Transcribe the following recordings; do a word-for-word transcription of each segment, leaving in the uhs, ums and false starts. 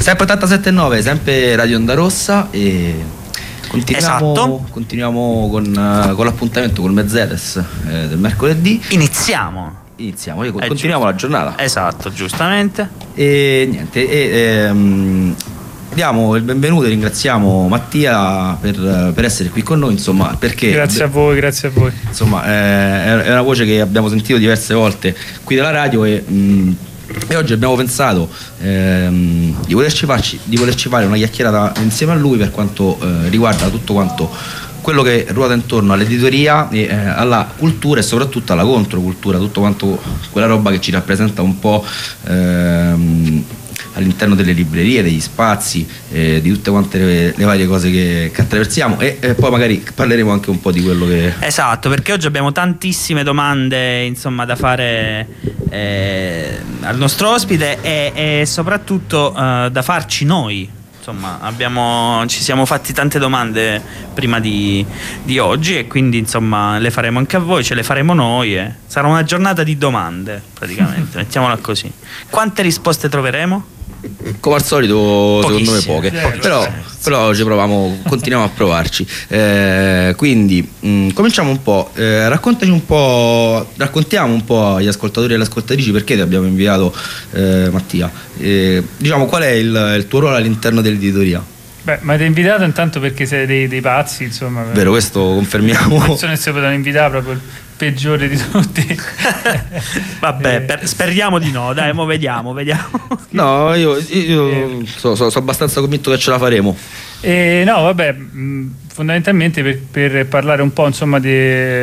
Sempre ottantasette e nove, sempre Radio Onda Rossa, e continuiamo, esatto. continuiamo con, uh, con l'appuntamento col Mercedes eh, del mercoledì. Iniziamo. Iniziamo, io, È continuiamo giusto. la giornata. Esatto, giustamente. E niente, e, ehm, diamo il benvenuto e ringraziamo Mattia per, per essere qui con noi, insomma, perché grazie a voi, grazie a voi. Insomma, eh, è una voce che abbiamo sentito diverse volte qui dalla radio e, mh, e oggi abbiamo pensato ehm, di, volerci farci, di volerci fare una chiacchierata insieme a lui per quanto eh, riguarda tutto quanto quello che ruota intorno all'editoria e eh, alla cultura e soprattutto alla controcultura, tutto quanto quella roba che ci rappresenta un po' ehm, all'interno delle librerie, degli spazi, eh, di tutte quante le, le varie cose che, che attraversiamo e, e poi magari parleremo anche un po' di quello che... Esatto, perché oggi abbiamo tantissime domande, insomma, da fare eh, al nostro ospite e, e soprattutto eh, da farci noi. Insomma, abbiamo, ci siamo fatti tante domande prima di, di oggi e quindi insomma le faremo anche a voi, ce le faremo noi. Eh. Sarà una giornata di domande praticamente, mettiamola così. Quante risposte troveremo? Come al solito, secondo me poche, Zero. però, però ci proviamo, continuiamo a provarci. Eh, quindi mh, cominciamo un po', eh, raccontaci un po', raccontiamo un po' agli ascoltatori e alle ascoltatrici perché ti abbiamo inviato, eh, Mattia. Eh, diciamo, qual è il, il tuo ruolo all'interno dell'editoria? Beh, mi avete invitato intanto perché siete dei, dei pazzi, insomma. Vero, questo confermiamo. Persone che si potevano invitare, proprio il peggiore di tutti. Vabbè, Eh. per, speriamo di no, dai, mo vediamo, vediamo. No, io, io sono so, so abbastanza convinto che ce la faremo. E no, vabbè, mh, fondamentalmente per, per parlare un po', insomma, di,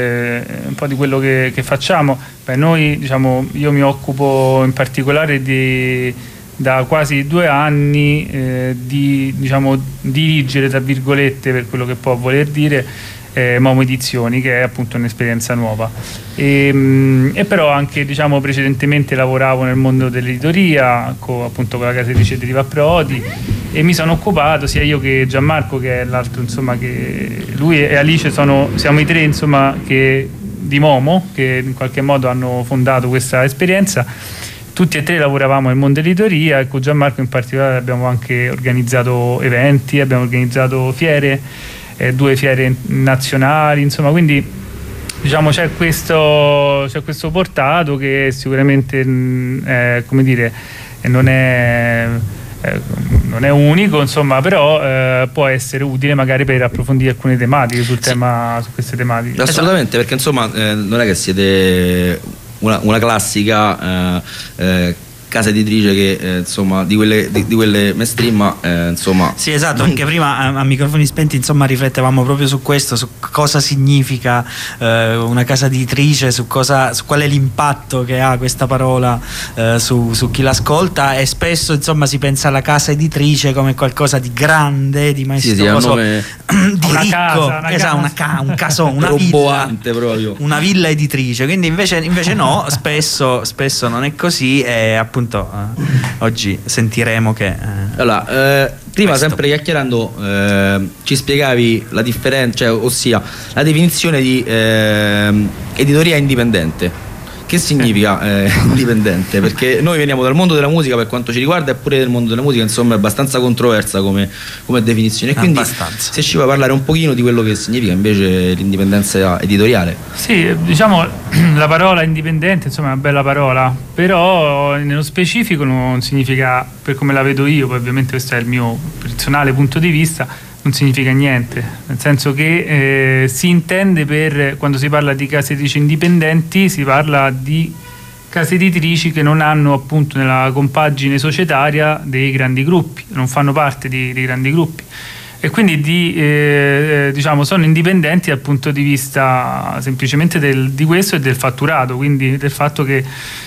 un po' di quello che, che facciamo, beh, noi, diciamo, io mi occupo in particolare di, da quasi due anni eh, di, diciamo, dirigere, tra virgolette, per quello che può voler dire, eh, Momo Edizioni, che è appunto un'esperienza nuova. E, mh, e però anche, diciamo, precedentemente lavoravo nel mondo dell'editoria, con, appunto con la casa editrice di Riva Prodi, e mi sono occupato, sia io che Gianmarco, che è l'altro, insomma, che lui e Alice sono, siamo i tre, insomma, che, di Momo, che in qualche modo hanno fondato questa esperienza. Tutti e tre lavoravamo nel mondo dell'editoria e con Gianmarco in particolare abbiamo anche organizzato eventi, abbiamo organizzato fiere, eh, due fiere nazionali, insomma, quindi diciamo c'è questo, c'è questo portato che sicuramente eh, come dire, non è... Eh, non è unico, insomma, però eh, può essere utile magari per approfondire alcune tematiche sul sì. tema, su queste tematiche. Assolutamente, perché insomma eh, non è che siete una, una classica eh, eh, casa editrice che eh, insomma di quelle, di, di quelle mainstream, ma eh, insomma Sì, esatto, anche prima a, a microfoni spenti insomma riflettevamo proprio su questo, su cosa significa eh, una casa editrice, su cosa, su qual è l'impatto che ha questa parola eh, su, su chi l'ascolta, e spesso insomma si pensa alla casa editrice come qualcosa di grande, di maestoso, sì, sì, di una ricco, casa, una esatto, casa. una ca- un caso, una villa, roboante proprio. una villa editrice, quindi invece, invece no, spesso, spesso non è così e appunto eh, oggi sentiremo che eh, Allora, eh, prima questo. sempre chiacchierando eh, ci spiegavi la differenza, cioè, ossia la definizione di eh, editoria indipendente. Che significa eh, indipendente? Perché noi veniamo dal mondo della musica per quanto ci riguarda, e pure del mondo della musica insomma è abbastanza controversa come, come definizione, e quindi Abbastanza. se ci vuoi parlare un pochino di quello che significa invece l'indipendenza editoriale. Sì, diciamo la parola indipendente, insomma, è una bella parola, però nello specifico non significa, per come la vedo io, poi ovviamente questo è il mio personale punto di vista, non significa niente, nel senso che eh, si intende, per quando si parla di case editrici indipendenti, si parla di case editrici che non hanno appunto nella compagine societaria dei grandi gruppi, non fanno parte di, dei grandi gruppi, e quindi di, eh, diciamo sono indipendenti dal punto di vista semplicemente del, di questo e del fatturato, quindi del fatto che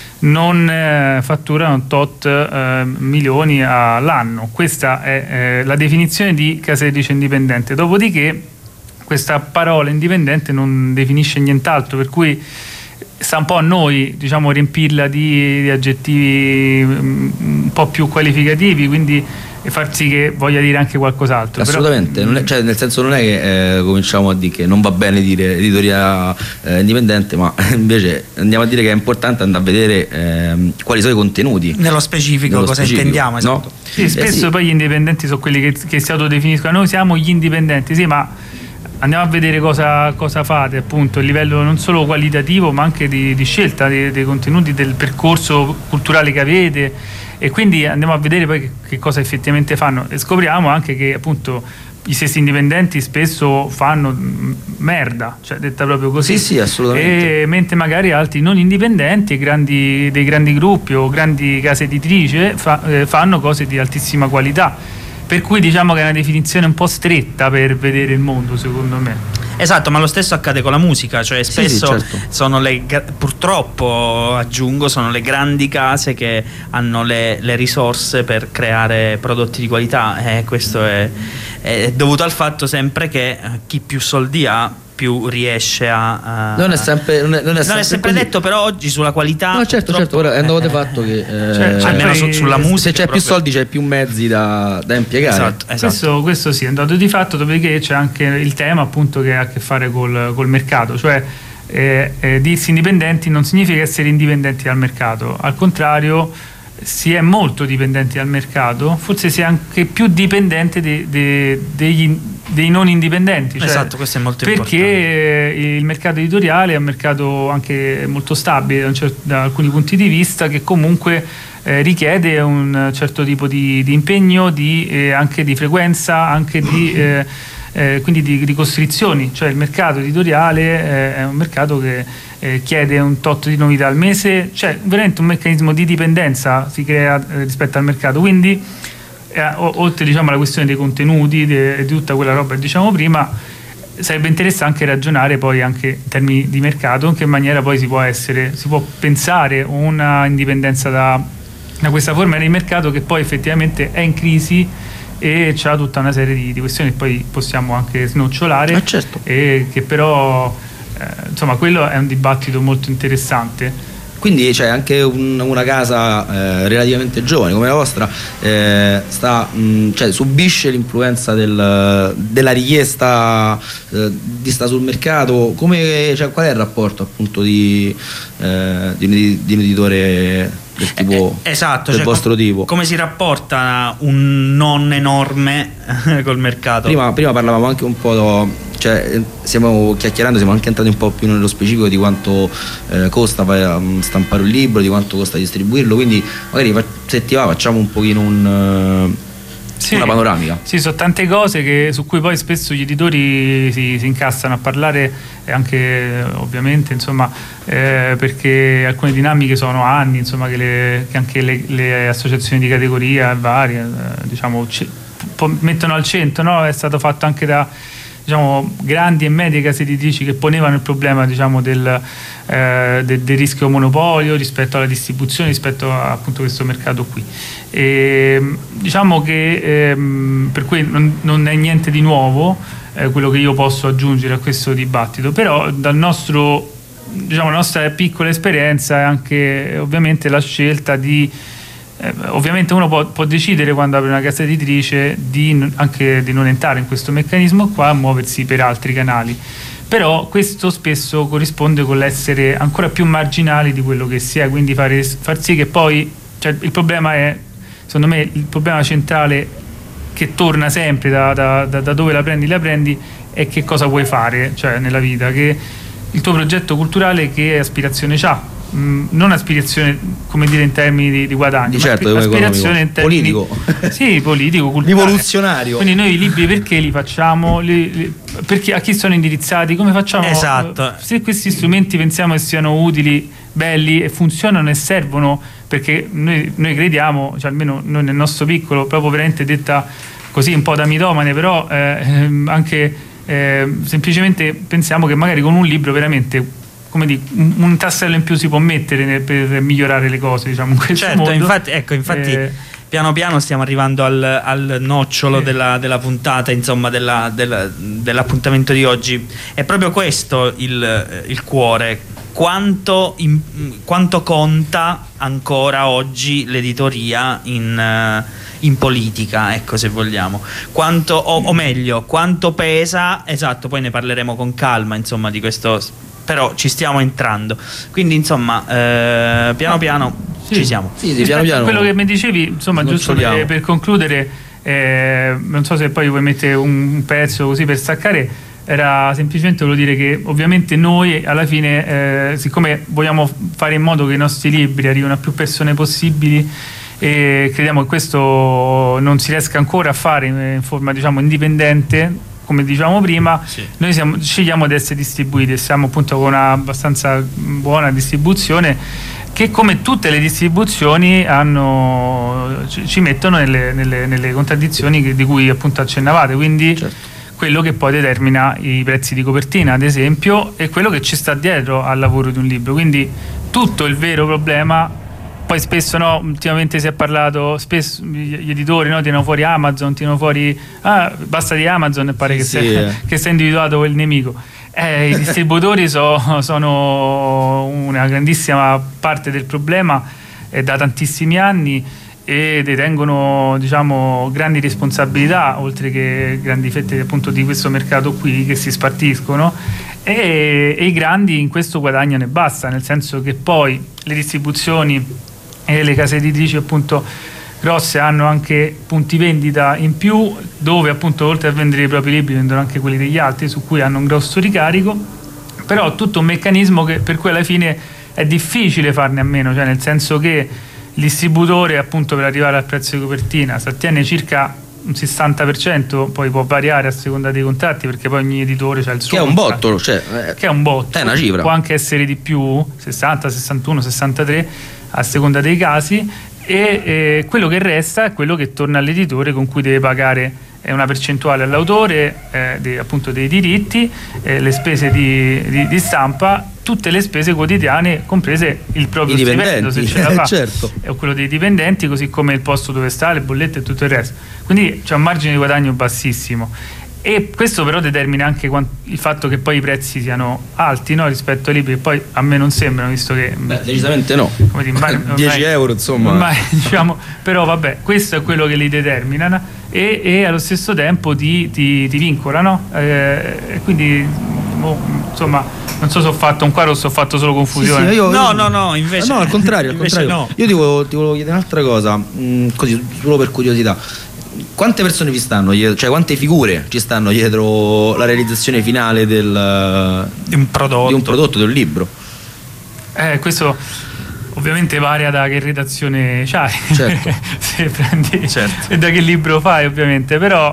non eh, fatturano tot eh, milioni all'anno. Questa è eh, la definizione di casa editrice indipendente. Dopodiché questa parola indipendente non definisce nient'altro, per cui sta un po' a noi, diciamo, riempirla di, di aggettivi un po' più qualificativi, quindi e far sì che voglia dire anche qualcos'altro. Assolutamente, Però, non è, cioè, nel senso non è che eh, cominciamo a dire che non va bene dire editoria eh, indipendente, ma invece andiamo a dire che è importante andare a vedere eh, quali sono i contenuti. Nello specifico, Nello cosa specifico, intendiamo, esatto. no? sì, spesso eh sì. poi gli indipendenti sono quelli che, che si autodefiniscono, noi siamo gli indipendenti, sì, ma andiamo a vedere cosa, cosa fate, appunto, a livello non solo qualitativo ma anche di, di scelta dei, dei contenuti, del percorso culturale che avete, e quindi andiamo a vedere poi che, che cosa effettivamente fanno, e scopriamo anche che appunto gli stessi indipendenti spesso fanno merda, cioè detta proprio così. Sì, sì, assolutamente. E mentre magari altri non indipendenti, grandi, dei grandi gruppi o grandi case editrici fa, eh, fanno cose di altissima qualità. Per cui diciamo che è una definizione un po' stretta per vedere il mondo, secondo me. Esatto, ma lo stesso accade con la musica, cioè spesso sì, sì, certo. sono le, purtroppo aggiungo, sono le grandi case che hanno le, le risorse per creare prodotti di qualità, e questo è, è dovuto al fatto sempre che chi più soldi ha più riesce a, uh, non è sempre non è, non è non sempre, è sempre detto, però oggi sulla qualità no certo certo però è un dato fatto che eh, cioè, almeno poi, su, sulla musica se c'è proprio. più soldi c'è più mezzi da, da impiegare. Esatto, esatto. Questo, questo sì è un dato di fatto, dopodiché c'è anche il tema appunto che ha a che fare col, col mercato, cioè eh, eh, dirsi indipendenti non significa essere indipendenti dal mercato, al contrario si è molto dipendenti dal mercato, forse si è anche più dipendente de, de, degli, dei non indipendenti, cioè, esatto, questo è molto perché importante. il mercato editoriale è un mercato anche molto stabile da, certo, da alcuni punti di vista, che comunque eh, richiede un certo tipo di, di impegno, di, eh, anche di frequenza, anche di eh, eh, quindi di, di costrizioni, cioè il mercato editoriale eh, è un mercato che eh, chiede un tot di novità al mese, cioè veramente un meccanismo di dipendenza si crea eh, rispetto al mercato, quindi eh, oltre diciamo alla questione dei contenuti e di tutta quella roba che diciamo prima, sarebbe interessante anche ragionare poi anche in termini di mercato in che maniera poi si può essere, si può pensare una indipendenza da, da questa forma di mercato che poi effettivamente è in crisi e c'ha tutta una serie di, di questioni che poi possiamo anche snocciolare, ah, certo. e che però eh, insomma quello è un dibattito molto interessante. Quindi c'è anche un, una casa eh, relativamente giovane come la vostra, eh, sta, mh, cioè, subisce l'influenza del, della richiesta eh, di sta sul mercato, come, cioè, qual è il rapporto appunto di, eh, di, di un editore del tipo eh, esatto, del cioè, vostro com- tipo? Come si rapporta un non enorme col mercato? Prima, prima parlavamo anche un po', cioè stiamo chiacchierando, siamo anche entrati un po' più nello specifico di quanto eh, costa um, stampare un libro, di quanto costa distribuirlo, quindi magari se ti va facciamo un pochino un, uh, sì, una panoramica. Sì, sono tante cose che, su cui poi spesso gli editori si, si incastrano a parlare, e anche ovviamente insomma eh, perché alcune dinamiche sono anni insomma che, le, che anche le, le associazioni di categoria varie eh, diciamo c- mettono al centro, no? È stato fatto anche da diciamo grandi e medie case editrici che ponevano il problema diciamo del, eh, del, del rischio monopolio rispetto alla distribuzione, rispetto a appunto questo mercato qui, e diciamo che ehm, per cui non, non è niente di nuovo eh, quello che io posso aggiungere a questo dibattito, però dal nostro diciamo la nostra piccola esperienza è anche ovviamente la scelta di Eh, ovviamente uno può, può decidere quando apre una casa editrice di n- anche di non entrare in questo meccanismo qua, a muoversi per altri canali, però questo spesso corrisponde con l'essere ancora più marginali di quello che si è, quindi fare, far sì che poi, cioè, il problema è, secondo me il problema centrale che torna sempre da, da, da, da dove la prendi la prendi è che cosa vuoi fare, cioè nella vita, che il tuo progetto culturale che aspirazione c'ha. Mm, non aspirazione come dire in termini di, di guadagno, di certo, ma aspirazione in termini politico, sì, politico, culturale, rivoluzionario. Quindi noi i libri perché li facciamo, li, li, perché, a chi sono indirizzati, come facciamo, esatto. Se questi strumenti pensiamo che siano utili, belli e funzionano e servono, perché noi, noi crediamo, cioè almeno noi nel nostro piccolo, proprio veramente detta così un po' da mitomane, però eh, anche eh, semplicemente pensiamo che magari con un libro veramente, come dire, un tassello in più si può mettere per migliorare le cose, diciamo, in questo certo, mondo. infatti, ecco, infatti eh, piano piano stiamo arrivando al, al nocciolo eh. della, della puntata, insomma, della, della, dell'appuntamento di oggi. È proprio questo il, il cuore. quanto, in, quanto conta ancora oggi l'editoria in, in politica, ecco, se vogliamo, quanto, o, o meglio, quanto pesa, esatto, poi ne parleremo con calma, insomma, di questo, però ci stiamo entrando, quindi insomma eh, piano piano sì. ci siamo. Sì, sì, piano piano. Quello che mi dicevi, insomma, giusto per, per concludere, eh, non so se poi vuoi mettere un pezzo così per staccare, era semplicemente volevo dire che ovviamente noi alla fine, eh, siccome vogliamo fare in modo che i nostri libri arrivino a più persone possibili, e crediamo che questo non si riesca ancora a fare in forma, diciamo, indipendente, come dicevamo prima, sì. Noi siamo, scegliamo di essere distribuiti e siamo appunto con una abbastanza buona distribuzione, che come tutte le distribuzioni hanno, ci, ci mettono nelle, nelle, nelle contraddizioni che, di cui appunto accennavate, quindi certo. Quello che poi determina i prezzi di copertina, ad esempio, è quello che ci sta dietro al lavoro di un libro, quindi tutto il vero problema. Poi spesso, no, ultimamente si è parlato, spesso gli editori, no, tirano fuori Amazon, tirano fuori, ah, basta di Amazon e pare sì, che, sì, sia, eh. che sia individuato il nemico. Eh, I distributori so, sono una grandissima parte del problema eh, da tantissimi anni e detengono, diciamo, grandi responsabilità, oltre che grandi fette appunto di questo mercato qui che si spartiscono, e, e i grandi in questo guadagnano e basta, nel senso che poi le distribuzioni e le case editrici appunto grosse hanno anche punti vendita in più, dove appunto oltre a vendere i propri libri vendono anche quelli degli altri, su cui hanno un grosso ricarico, però tutto un meccanismo che, per cui alla fine è difficile farne a meno, cioè nel senso che il distributore appunto per arrivare al prezzo di copertina si attiene circa un sessanta per cento, poi può variare a seconda dei contratti, perché poi ogni editore ha il suo, che è un contratto, botto, cioè, che è un botto, è una cifra, può anche essere di più, sessanta, sessantuno, sessantatré a seconda dei casi, e eh, quello che resta è quello che torna all'editore, con cui deve pagare eh, una percentuale all'autore eh, de, appunto dei diritti, eh, le spese di, di, di stampa, tutte le spese quotidiane, comprese il proprio stipendio, se ce la fa, certo. o quello dei dipendenti, così come il posto dove sta, le bollette e tutto il resto. Quindi c'è un margine di guadagno bassissimo, e questo però determina anche il fatto che poi i prezzi siano alti, no, rispetto ai libri, che poi a me non sembrano, visto che beh, decisamente no, come dire, ormai, dieci euro insomma, ormai, diciamo, però vabbè, questo è quello che li determina, e, e allo stesso tempo ti, ti, ti vincolano, eh, e quindi oh, insomma, non so se ho fatto un quadro o se ho fatto solo confusione. Sì, sì, io, no, no, no, invece no, al contrario, al contrario. No. Io ti volevo, ti volevo chiedere un'altra cosa, mh, così solo per curiosità. Quante persone vi stanno dietro, cioè quante figure ci stanno dietro la realizzazione finale del, di un prodotto, di un prodotto, del libro? Eh, questo ovviamente varia da che redazione c'hai, certo. Se prendi, certo. E da che libro fai, ovviamente, però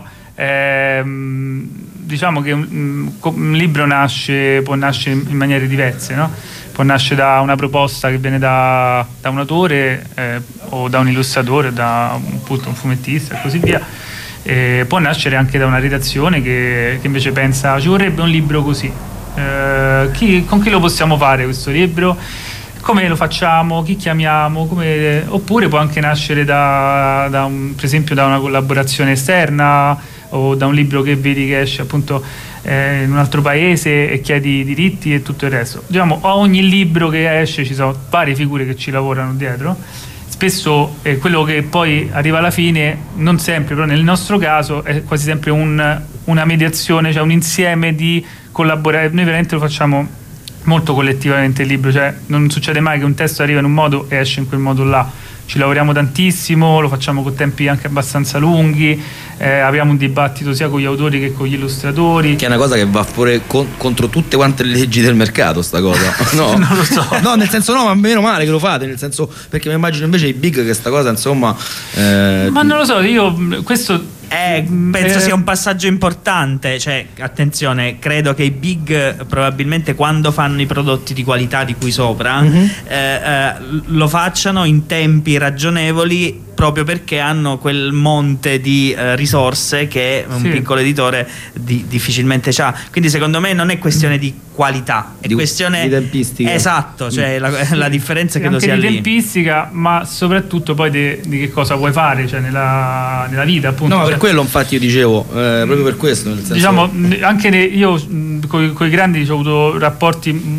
ehm, diciamo che un, un libro nasce, può nascere in maniere diverse, no? Può nascere da una proposta che viene da, da un autore eh, o da un illustratore, da un, appunto, un fumettista e così via. Eh, può nascere anche da una redazione che, che invece pensa ci vorrebbe un libro così. Eh, chi, con chi lo possiamo fare questo libro? Come lo facciamo? Chi chiamiamo? Come... Oppure può anche nascere da, da un, per esempio da una collaborazione esterna, o da un libro che vedi che esce appunto eh, in un altro paese e chiedi i diritti e tutto il resto. Diciamo, a ogni libro che esce ci sono varie figure che ci lavorano dietro. Spesso eh, quello che poi arriva alla fine, non sempre, però nel nostro caso è quasi sempre un, una mediazione, cioè un insieme di collaborare. Noi veramente lo facciamo molto collettivamente il libro, cioè non succede mai che un testo arriva in un modo e esce in quel modo là. Ci lavoriamo tantissimo, lo facciamo con tempi anche abbastanza lunghi, eh, abbiamo un dibattito sia con gli autori che con gli illustratori. Che è una cosa che va fuori con, contro tutte quante le leggi del mercato, sta cosa. No, non lo so. No, nel senso no, ma meno male che lo fate, nel senso, perché mi immagino invece i big che sta cosa, insomma. Eh, ma non lo so, io questo. Eh, penso eh, sia un passaggio importante, cioè attenzione, credo che i big probabilmente quando fanno i prodotti di qualità di cui sopra mm-hmm. eh, eh, lo facciano in tempi ragionevoli, proprio perché hanno quel monte di eh, risorse che un sì. piccolo editore di, difficilmente ha. Quindi secondo me non è questione di qualità, è di, questione di tempistica. Esatto, cioè mm. la, la differenza credo anche sia di lì. tempistica, ma soprattutto poi de, di che cosa vuoi fare, cioè nella, nella vita, appunto. No, cioè, per quello infatti io dicevo, eh, proprio per questo, nel senso... Diciamo, anche ne, io con i grandi ho avuto rapporti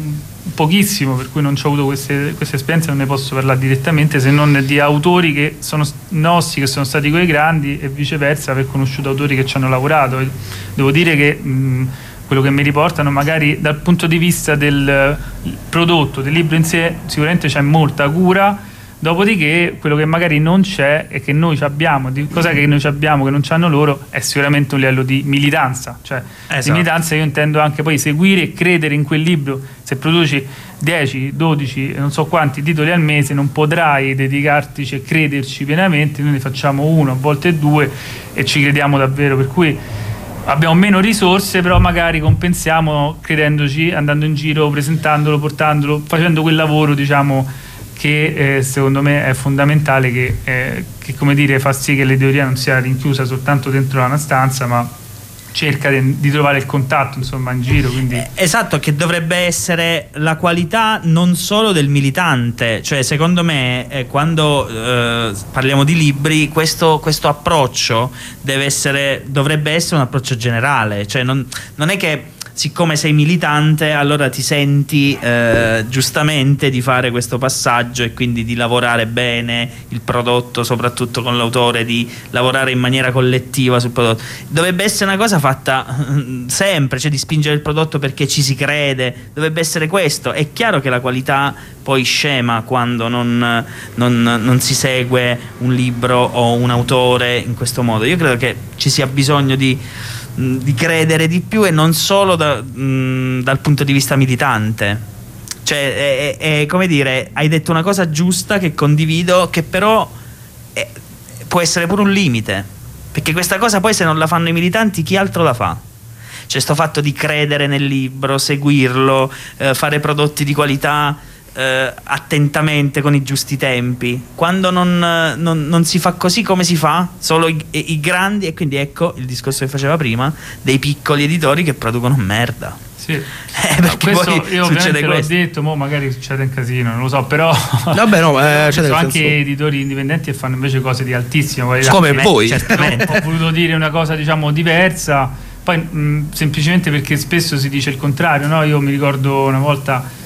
pochissimo, per cui non ho avuto queste, queste esperienze, non ne posso parlare direttamente, se non di autori che sono nostri, che sono stati quei grandi, e viceversa aver conosciuto autori che ci hanno lavorato. Devo dire che mh, quello che mi riportano magari dal punto di vista del prodotto, del libro in sé, sicuramente c'è molta cura. Dopodiché quello che magari non c'è e che noi abbiamo, di cosa che noi abbiamo che non c'hanno loro, è sicuramente un livello di militanza. Cioè, esatto. Di militanza io intendo anche poi seguire e credere in quel libro. Se produci dieci, dodici, non so quanti titoli al mese, non potrai dedicartici e crederci pienamente. Noi ne facciamo uno, a volte due, e ci crediamo davvero, per cui abbiamo meno risorse, però magari compensiamo credendoci, andando in giro, presentandolo, portandolo, facendo quel lavoro, diciamo, che eh, secondo me è fondamentale, che, eh, che come dire fa sì che l'editoria non sia rinchiusa soltanto dentro una stanza, ma cerca di, di trovare il contatto, insomma, in giro. Quindi... Esatto, che dovrebbe essere la qualità non solo del militante. Cioè, secondo me, eh, quando eh, parliamo di libri, questo, questo approccio deve essere, dovrebbe essere un approccio generale. Cioè, non, non è che siccome sei militante allora ti senti eh, giustamente di fare questo passaggio e quindi di lavorare bene il prodotto, soprattutto con l'autore, di lavorare in maniera collettiva sul prodotto. Dovrebbe essere una cosa fatta sempre, cioè di spingere il prodotto perché ci si crede, dovrebbe essere questo. È chiaro che la qualità poi scema quando non, non, non si segue un libro o un autore in questo modo. Io credo che ci sia bisogno di di credere di più, e non solo da, mh, dal punto di vista militante. Cioè, è, è, è come dire, hai detto una cosa giusta che condivido, che però è, può essere pure un limite, perché questa cosa poi, se non la fanno i militanti, chi altro la fa? Cioè, sto fatto di credere nel libro, seguirlo, eh, fare prodotti di qualità eh, attentamente con i giusti tempi. Quando non, non, non si fa così, come si fa? Solo i, i grandi, e quindi ecco il discorso che faceva prima dei piccoli editori che producono merda. Sì. Eh, perché questo poi io succede l'ho questo. detto, mo magari succede un casino, non lo so, però vabbè, no, eh, ci sono anche senso... editori indipendenti che fanno invece cose di altissima qualità. Come voi. Certamente. Ho voluto dire una cosa, diciamo, diversa, poi mh, semplicemente perché spesso si dice il contrario, no? Io mi ricordo una volta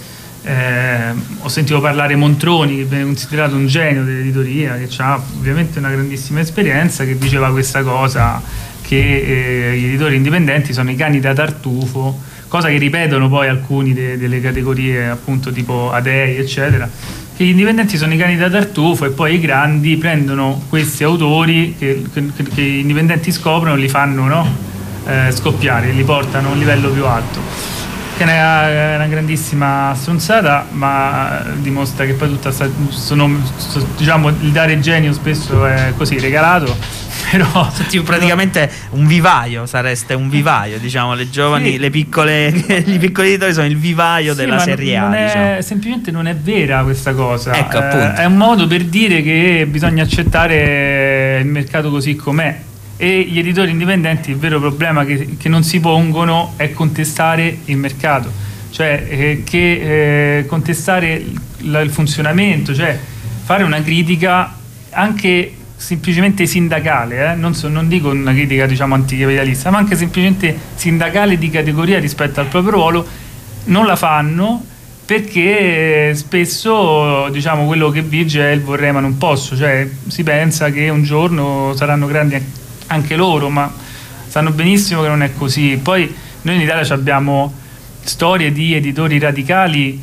eh, ho sentito parlare Montroni, che viene considerato un genio dell'editoria, che ha ovviamente una grandissima esperienza, che diceva questa cosa, che eh, gli editori indipendenti sono i cani da tartufo, cosa che ripetono poi alcuni de delle categorie, appunto, tipo Adei, eccetera, che gli indipendenti sono i cani da tartufo, e poi i grandi prendono questi autori che, che, che gli indipendenti scoprono, li fanno, no? eh, scoppiare, li portano a un livello più alto. Che è una, è una grandissima stronzata, ma dimostra che poi tutta sta, sono, diciamo, il dare genio spesso è così regalato, però tipo, praticamente un vivaio, sareste un vivaio, diciamo, le giovani, sì. le piccole, gli piccoli editori sono il vivaio, sì, della serie A, è, diciamo. Semplicemente non è vera questa cosa. Ecco, eh, appunto. È un modo per dire che bisogna accettare il mercato così com'è. E gli editori indipendenti, il vero problema che, che non si pongono è contestare il mercato, cioè eh, che eh, contestare il, il funzionamento, cioè fare una critica anche semplicemente sindacale, eh? non, so, non dico una critica, diciamo, anticapitalista, ma anche semplicemente sindacale di categoria rispetto al proprio ruolo. Non la fanno perché spesso, diciamo, quello che vige è il vorrei ma non posso, cioè si pensa che un giorno saranno grandi anche loro, ma sanno benissimo che non è così. Poi noi in Italia abbiamo storie di editori radicali,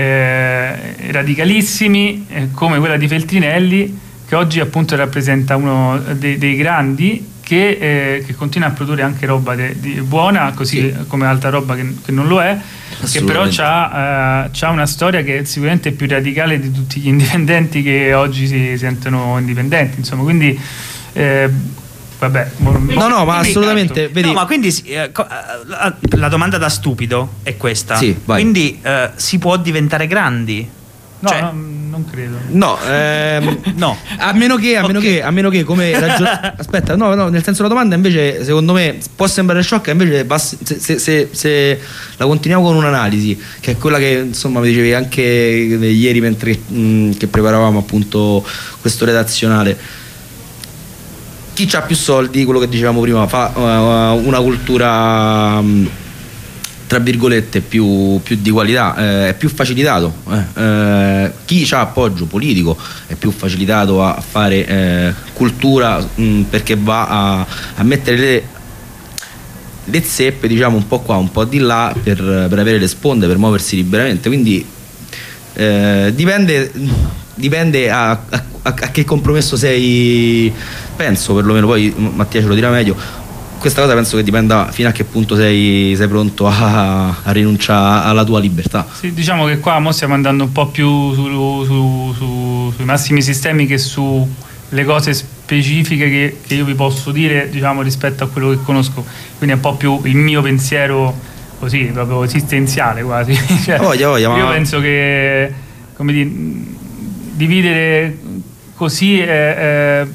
eh, radicalissimi, eh, come quella di Feltrinelli, che oggi appunto rappresenta uno dei, dei grandi, che, eh, che continua a produrre anche roba de, de buona, così sì. come altra roba che, che non lo è, che però c'ha, eh, una storia che è sicuramente più radicale di tutti gli indipendenti che oggi si sentono indipendenti, insomma, quindi eh, vabbè, no, no, ma assolutamente. Vedi... No, ma quindi eh, la, la domanda da stupido è questa. Sì, vai. Quindi eh, si può diventare grandi? No, cioè... no, non credo. No, ehm, no. A meno che, a meno okay. che, a meno che come ragion... Aspetta, no, no, nel senso, la domanda invece, secondo me, può sembrare sciocca, invece se, se, se, se la continuiamo con un'analisi, che è quella che, insomma, mi dicevi anche ieri mentre mh, che preparavamo appunto questo redazionale. Chi ha più soldi, quello che dicevamo prima, fa uh, una cultura um, tra virgolette più, più di qualità, eh, è più facilitato, eh. Eh, chi ha appoggio politico è più facilitato a fare eh, cultura, mh, perché va a, a mettere le, le zeppe, diciamo, un po' qua, un po' di là, per, per avere le sponde, per muoversi liberamente. Quindi eh, dipende, dipende a, a, a che compromesso sei, penso, perlomeno, poi Mattia ce lo dirà meglio. Questa cosa penso che dipenda fino a che punto sei, sei pronto a, a rinunciare alla tua libertà. Sì, diciamo che qua mo stiamo andando un po' più su, su, su, sui massimi sistemi che sulle cose specifiche che, che io vi posso dire, diciamo, rispetto a quello che conosco. Quindi è un po' più il mio pensiero così, proprio esistenziale quasi. Cioè, voglia, voglia, ma... Io penso che, come dire, dividere così è... è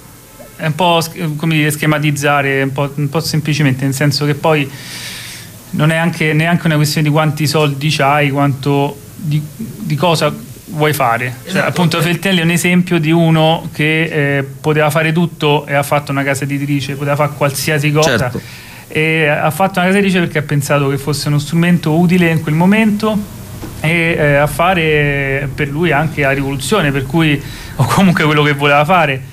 è un po', come dire, schematizzare un po', un po' semplicemente, nel senso che poi non è anche, neanche una questione di quanti soldi c'hai, quanto di, di cosa vuoi fare. Cioè, esatto. Appunto Feltrinelli è un esempio di uno che eh, poteva fare tutto e ha fatto una casa editrice, poteva fare qualsiasi cosa, certo. E ha fatto una casa editrice perché ha pensato che fosse uno strumento utile in quel momento e eh, a fare per lui anche la rivoluzione, per cui, o comunque quello che voleva fare.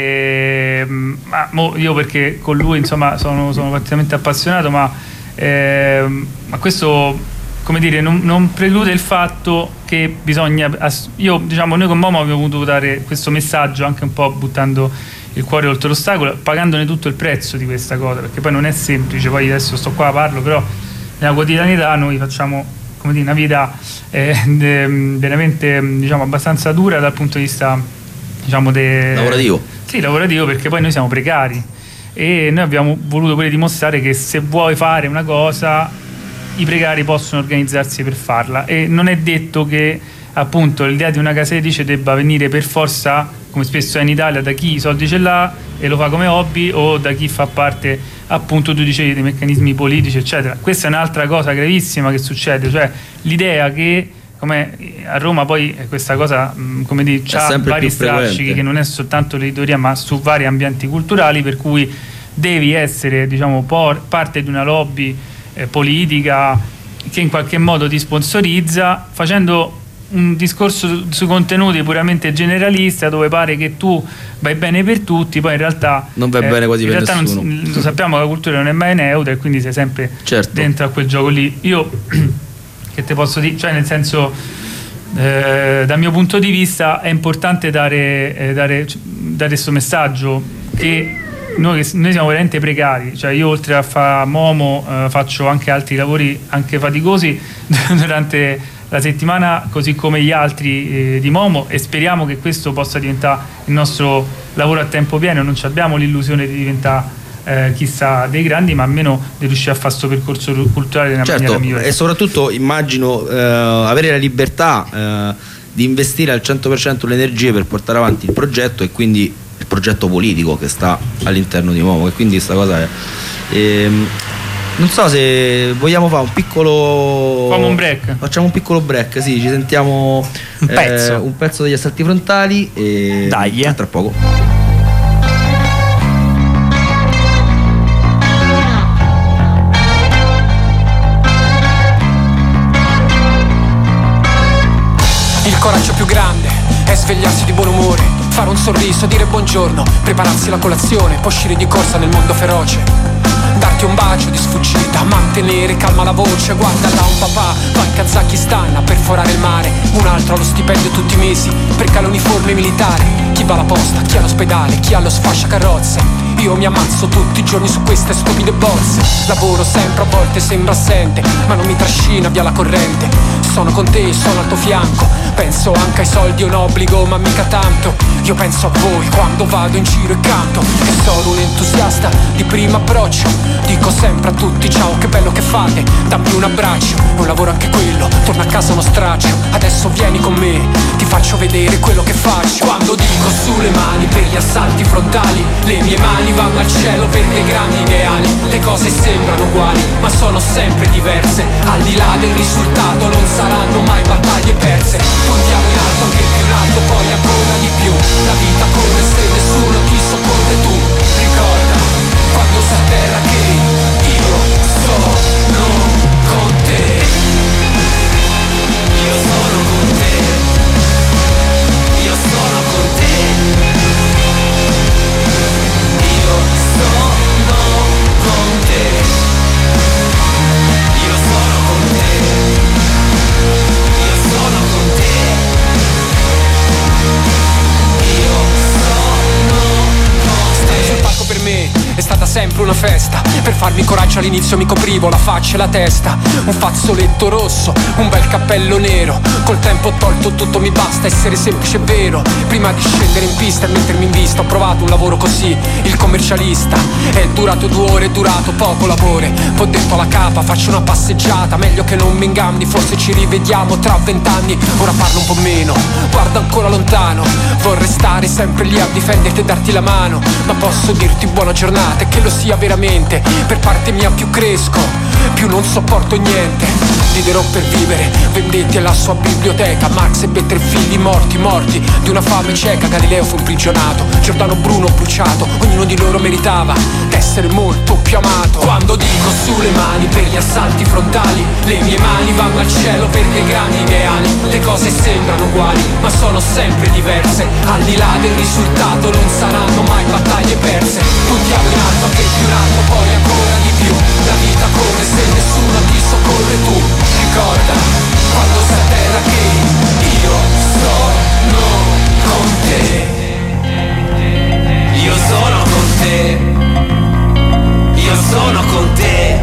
Eh, ma io perché con lui insomma sono, sono praticamente appassionato, ma, eh, ma questo, come dire, non, non preclude il fatto che bisogna, io diciamo, noi con Momo abbiamo voluto dare questo messaggio anche un po' buttando il cuore oltre l'ostacolo, pagandone tutto il prezzo di questa cosa, perché poi non è semplice. Poi adesso sto qua a parlo, però nella quotidianità noi facciamo, come dire, una vita eh, de, veramente, diciamo, abbastanza dura dal punto di vista, diciamo, de, lavorativo. Sì, lavorativo, perché poi noi siamo precari e noi abbiamo voluto pure dimostrare che se vuoi fare una cosa i precari possono organizzarsi per farla, e non è detto che appunto l'idea di una casa editrice debba venire per forza, come spesso è in Italia, da chi i soldi ce l'ha e lo fa come hobby, o da chi fa parte, appunto, tu dicevi, dei meccanismi politici eccetera. Questa è un'altra cosa gravissima che succede, cioè l'idea che, come a Roma poi questa cosa, come dire, c'ha vari strascichi, che non è soltanto l'editoria ma su vari ambienti culturali, per cui devi essere, diciamo, por- parte di una lobby eh, politica che in qualche modo ti sponsorizza, facendo un discorso sui contenuti puramente generalista, dove pare che tu vai bene per tutti, poi in realtà non va eh, bene quasi per nessuno. Non, lo sappiamo che la cultura non è mai neutra e quindi sei sempre, certo, dentro a quel gioco lì. Io che te posso dire, cioè, nel senso, eh, dal mio punto di vista è importante dare eh, dare dare questo messaggio, che noi, noi siamo veramente precari. Cioè, io oltre a fare Momo eh, faccio anche altri lavori anche faticosi durante la settimana, così come gli altri eh, di Momo, e speriamo che questo possa diventare il nostro lavoro a tempo pieno. Non abbiamo l'illusione di diventare Eh, chissà dei grandi, ma almeno di riuscire a fare questo percorso culturale nella certo, maniera migliore. E soprattutto immagino eh, avere la libertà eh, di investire al cento per cento le energie per portare avanti il progetto, e quindi il progetto politico che sta all'interno di Momo, e quindi questa cosa è ehm, non so se vogliamo fare un piccolo Facciamo un break facciamo un piccolo break, sì, ci sentiamo un pezzo, eh, un pezzo degli Assalti Frontali e dai, eh. tra poco. Il coraggio più grande è svegliarsi di buon umore, fare un sorriso, dire buongiorno, prepararsi la colazione, poi uscire di corsa nel mondo feroce, darti un bacio di sfuggita, mantenere calma la voce. Guarda là un papà, va in Kazakistan a perforare il mare, un altro ha lo stipendio tutti i mesi perché ha l'uniforme militare, chi va alla posta, chi all'ospedale, chi allo sfasciacarrozze. Io mi ammazzo tutti i giorni su queste stupide borse, lavoro sempre, a volte sembra assente, ma non mi trascina via la corrente. Sono con te, sono al tuo fianco, penso anche ai soldi, è un obbligo ma mica tanto. Io penso a voi quando vado in giro e canto, e sono un entusiasta di primo approccio, dico sempre a tutti ciao, che bello che fate, dammi un abbraccio, è un lavoro anche quello, torna a casa uno straccio, adesso vieni con me, ti faccio vedere quello che faccio. Quando dico sulle mani per gli assalti frontali, le mie mani vanno al cielo per dei grandi ideali. Le cose sembrano uguali ma sono sempre diverse, al di là del risultato non saranno mai battaglie perse. Puntiamo in alto anche il più in alto, poi ancora di più. La vita corre se nessuno ti soccorre, tu ricorda quando sei a terra che io sono con te. è stata sempre una festa. Per farmi coraggio all'inizio mi coprivo la faccia e la testa, un fazzoletto rosso, un bel cappello nero. Col tempo ho tolto tutto, mi basta essere semplice e vero. Prima di scendere in pista e mettermi in vista ho provato un lavoro così, il commercialista. È durato due ore, è durato poco l'amore. Poi ho detto alla capa faccio una passeggiata, meglio che non mi inganni, forse ci rivediamo tra vent'anni. Ora parlo un po' meno, guardo ancora lontano, vorrei stare sempre lì a difenderti e darti la mano. Ma posso dirti buona giornata e che lo sia veramente. Per parte mia più cresco, più non sopporto niente. Riderò per vivere, vendetti alla sua biblioteca. Marx ebbe tre figli morti, morti di una fame cieca. Galileo fu imprigionato, Giordano Bruno bruciato. Ognuno di loro meritava d'essere molto più amato. Quando dico sulle mani per gli assalti frontali, le mie mani vanno al cielo per dei grandi ideali. Le cose sembrano uguali, ma sono sempre diverse. Al di là del risultato non saranno mai battaglie perse. Puntiamo in alto anche più in alto, poi ancora di più. La vita corre se nessuno ti soccorre, tu ricorda quando sei a terra che io sono con te. Io sono con te. Io sono con te.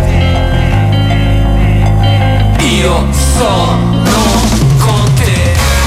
Io sono con te.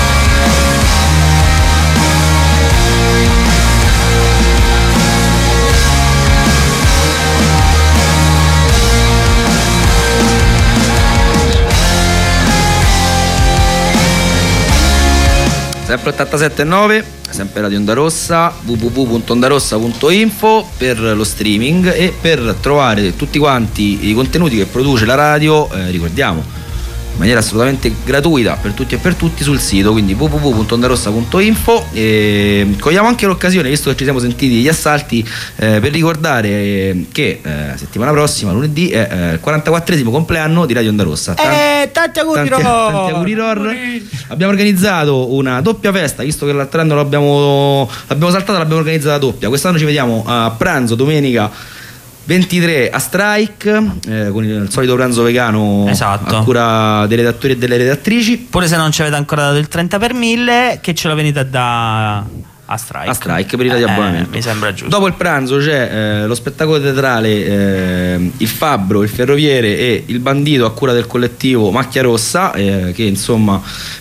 Sempre ottantasette e nove, sempre Radio Onda Rossa, w w w punto ondarossa punto info per lo streaming e per trovare tutti quanti i contenuti che produce la radio, eh, ricordiamo, in maniera assolutamente gratuita per tutti e per tutti sul sito, quindi w w w punto ondarossa punto info. E cogliamo anche l'occasione, visto che ci siamo sentiti gli assalti, eh, per ricordare che eh, settimana prossima, lunedì, è eh, il quarantaquattresimo compleanno di Radio Onda Rossa. Eh, tanti auguri, tanti, tanti auguri Ror. Abbiamo organizzato una doppia festa, visto che l'altro anno l'abbiamo, l'abbiamo saltata, l'abbiamo organizzata doppia. Quest'anno ci vediamo a pranzo domenica ventitré a Strike, eh, con il solito pranzo vegano, esatto, a cura dei redattori e delle redattrici. Pure se non ci avete ancora dato il trenta per mille, che ce lo venite a da a Strike. A Strike per i di eh, abbonamento. Mi sembra giusto. Dopo il pranzo c'è eh, lo spettacolo teatrale, eh, il Fabbro, il Ferroviere e il Bandito a cura del collettivo Macchia Rossa, eh, che insomma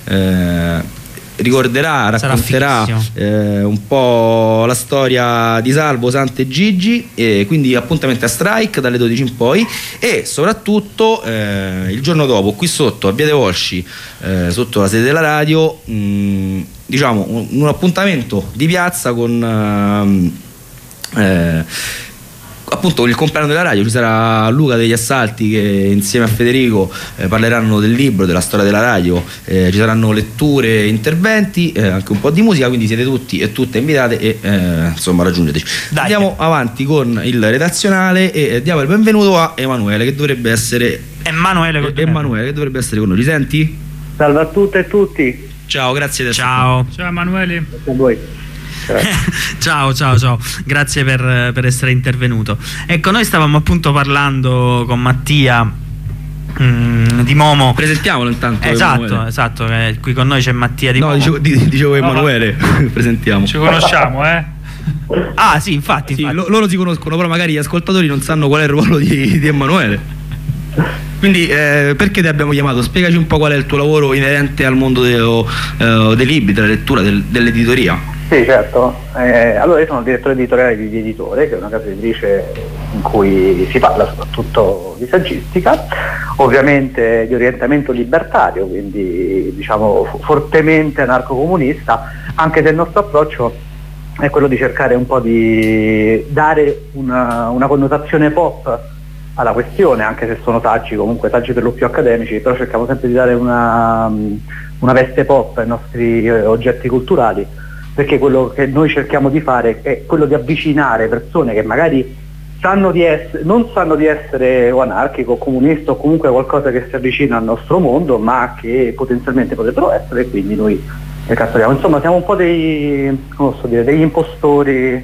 eh, ricorderà, racconterà eh, un po' la storia di Salvo, Sante e Gigi, e quindi appuntamento a Strike dalle dodici in poi. E soprattutto eh, il giorno dopo qui sotto a Via dei Volsci, eh, sotto la sede della radio, mh, diciamo un, un appuntamento di piazza con eh, eh, appunto con il compleanno della radio. Ci sarà Luca degli Assalti che insieme a Federico eh, parleranno del libro, della storia della radio, eh, ci saranno letture, interventi, eh, anche un po' di musica, quindi siete tutti e tutte invitate e eh, insomma raggiungeteci. Dai. Andiamo avanti con il redazionale e diamo il benvenuto a Emanuele, che dovrebbe essere Emanuele, eh, Emanuele che dovrebbe essere con noi. Ci senti? Salve a tutte e tutti. Ciao, grazie di essere Ciao. qui. Ciao Emanuele. Grazie a voi. ciao ciao ciao, grazie per, per essere intervenuto. Ecco, noi stavamo appunto parlando con Mattia mm, di Momo. Presentiamolo intanto. Esatto, Emanuele. esatto, eh, qui con noi c'è Mattia di no, Momo. dicevo, di, dicevo Emanuele. No, presentiamo. Ci conosciamo, eh? Ah sì, infatti, sì, infatti. Lo, loro si conoscono, però magari gli ascoltatori non sanno qual è il ruolo di, di Emanuele. Quindi eh, perché ti abbiamo chiamato? Spiegaci un po' qual è il tuo lavoro inerente al mondo dello, uh, dei libri, della lettura, del, dell'editoria. Sì, certo. Eh, allora io sono il direttore editoriale di Editore, che è una casa editrice in cui si parla soprattutto di saggistica, ovviamente di orientamento libertario, quindi diciamo fortemente anarcocomunista, anche se il nostro approccio è quello di cercare un po' di dare una, una connotazione pop alla questione, anche se sono saggi, comunque saggi per lo più accademici, però cerchiamo sempre di dare una, una veste pop ai nostri oggetti culturali, perché quello che noi cerchiamo di fare è quello di avvicinare persone che magari sanno di essere, non sanno di essere o anarchico o comunista o comunque qualcosa che si avvicina al nostro mondo, ma che potenzialmente potrebbero essere, e quindi noi le cattoliamo. Insomma, siamo un po' dei, come posso dire, degli impostori.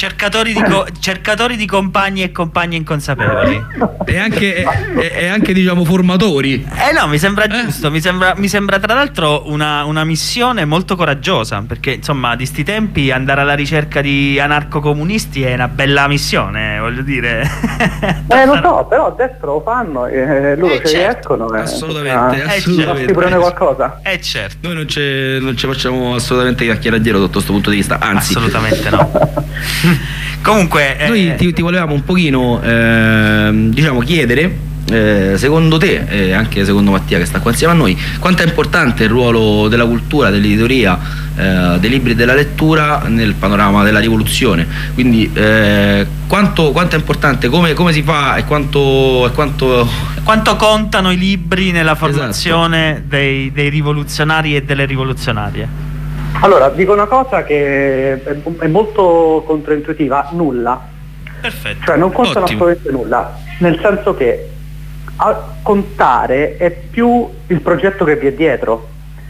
cercatori di, co- cercatori di compagni e compagne inconsapevoli. E anche, e, e anche diciamo formatori. Eh no, mi sembra giusto, mi sembra, mi sembra tra l'altro una, una missione molto coraggiosa, perché insomma di sti tempi andare alla ricerca di anarcocomunisti è una bella missione, voglio dire. Eh lo so, però a destra lo fanno e loro Eh, ci certo, riescono. assolutamente, eh, assolutamente. Ti prende qualcosa? Eh certo. Noi non, ce, non ci facciamo assolutamente chiacchieradiero sotto questo punto di vista, anzi Assolutamente no. Comunque eh, noi ti, ti volevamo un pochino ehm, diciamo chiedere, eh, secondo te e anche secondo Mattia che sta qua insieme a noi, quanto è importante il ruolo della cultura, dell'editoria, eh, dei libri e della lettura nel panorama della rivoluzione, quindi eh, quanto, quanto è importante, come, come si fa e quanto, e quanto quanto contano i libri nella formazione esatto. dei, dei rivoluzionari e delle rivoluzionarie? Allora, dico una cosa che è, è molto controintuitiva, nulla. Perfetto. Cioè non contano Ottimo. assolutamente nulla, nel senso che a contare è più il progetto che vi è dietro.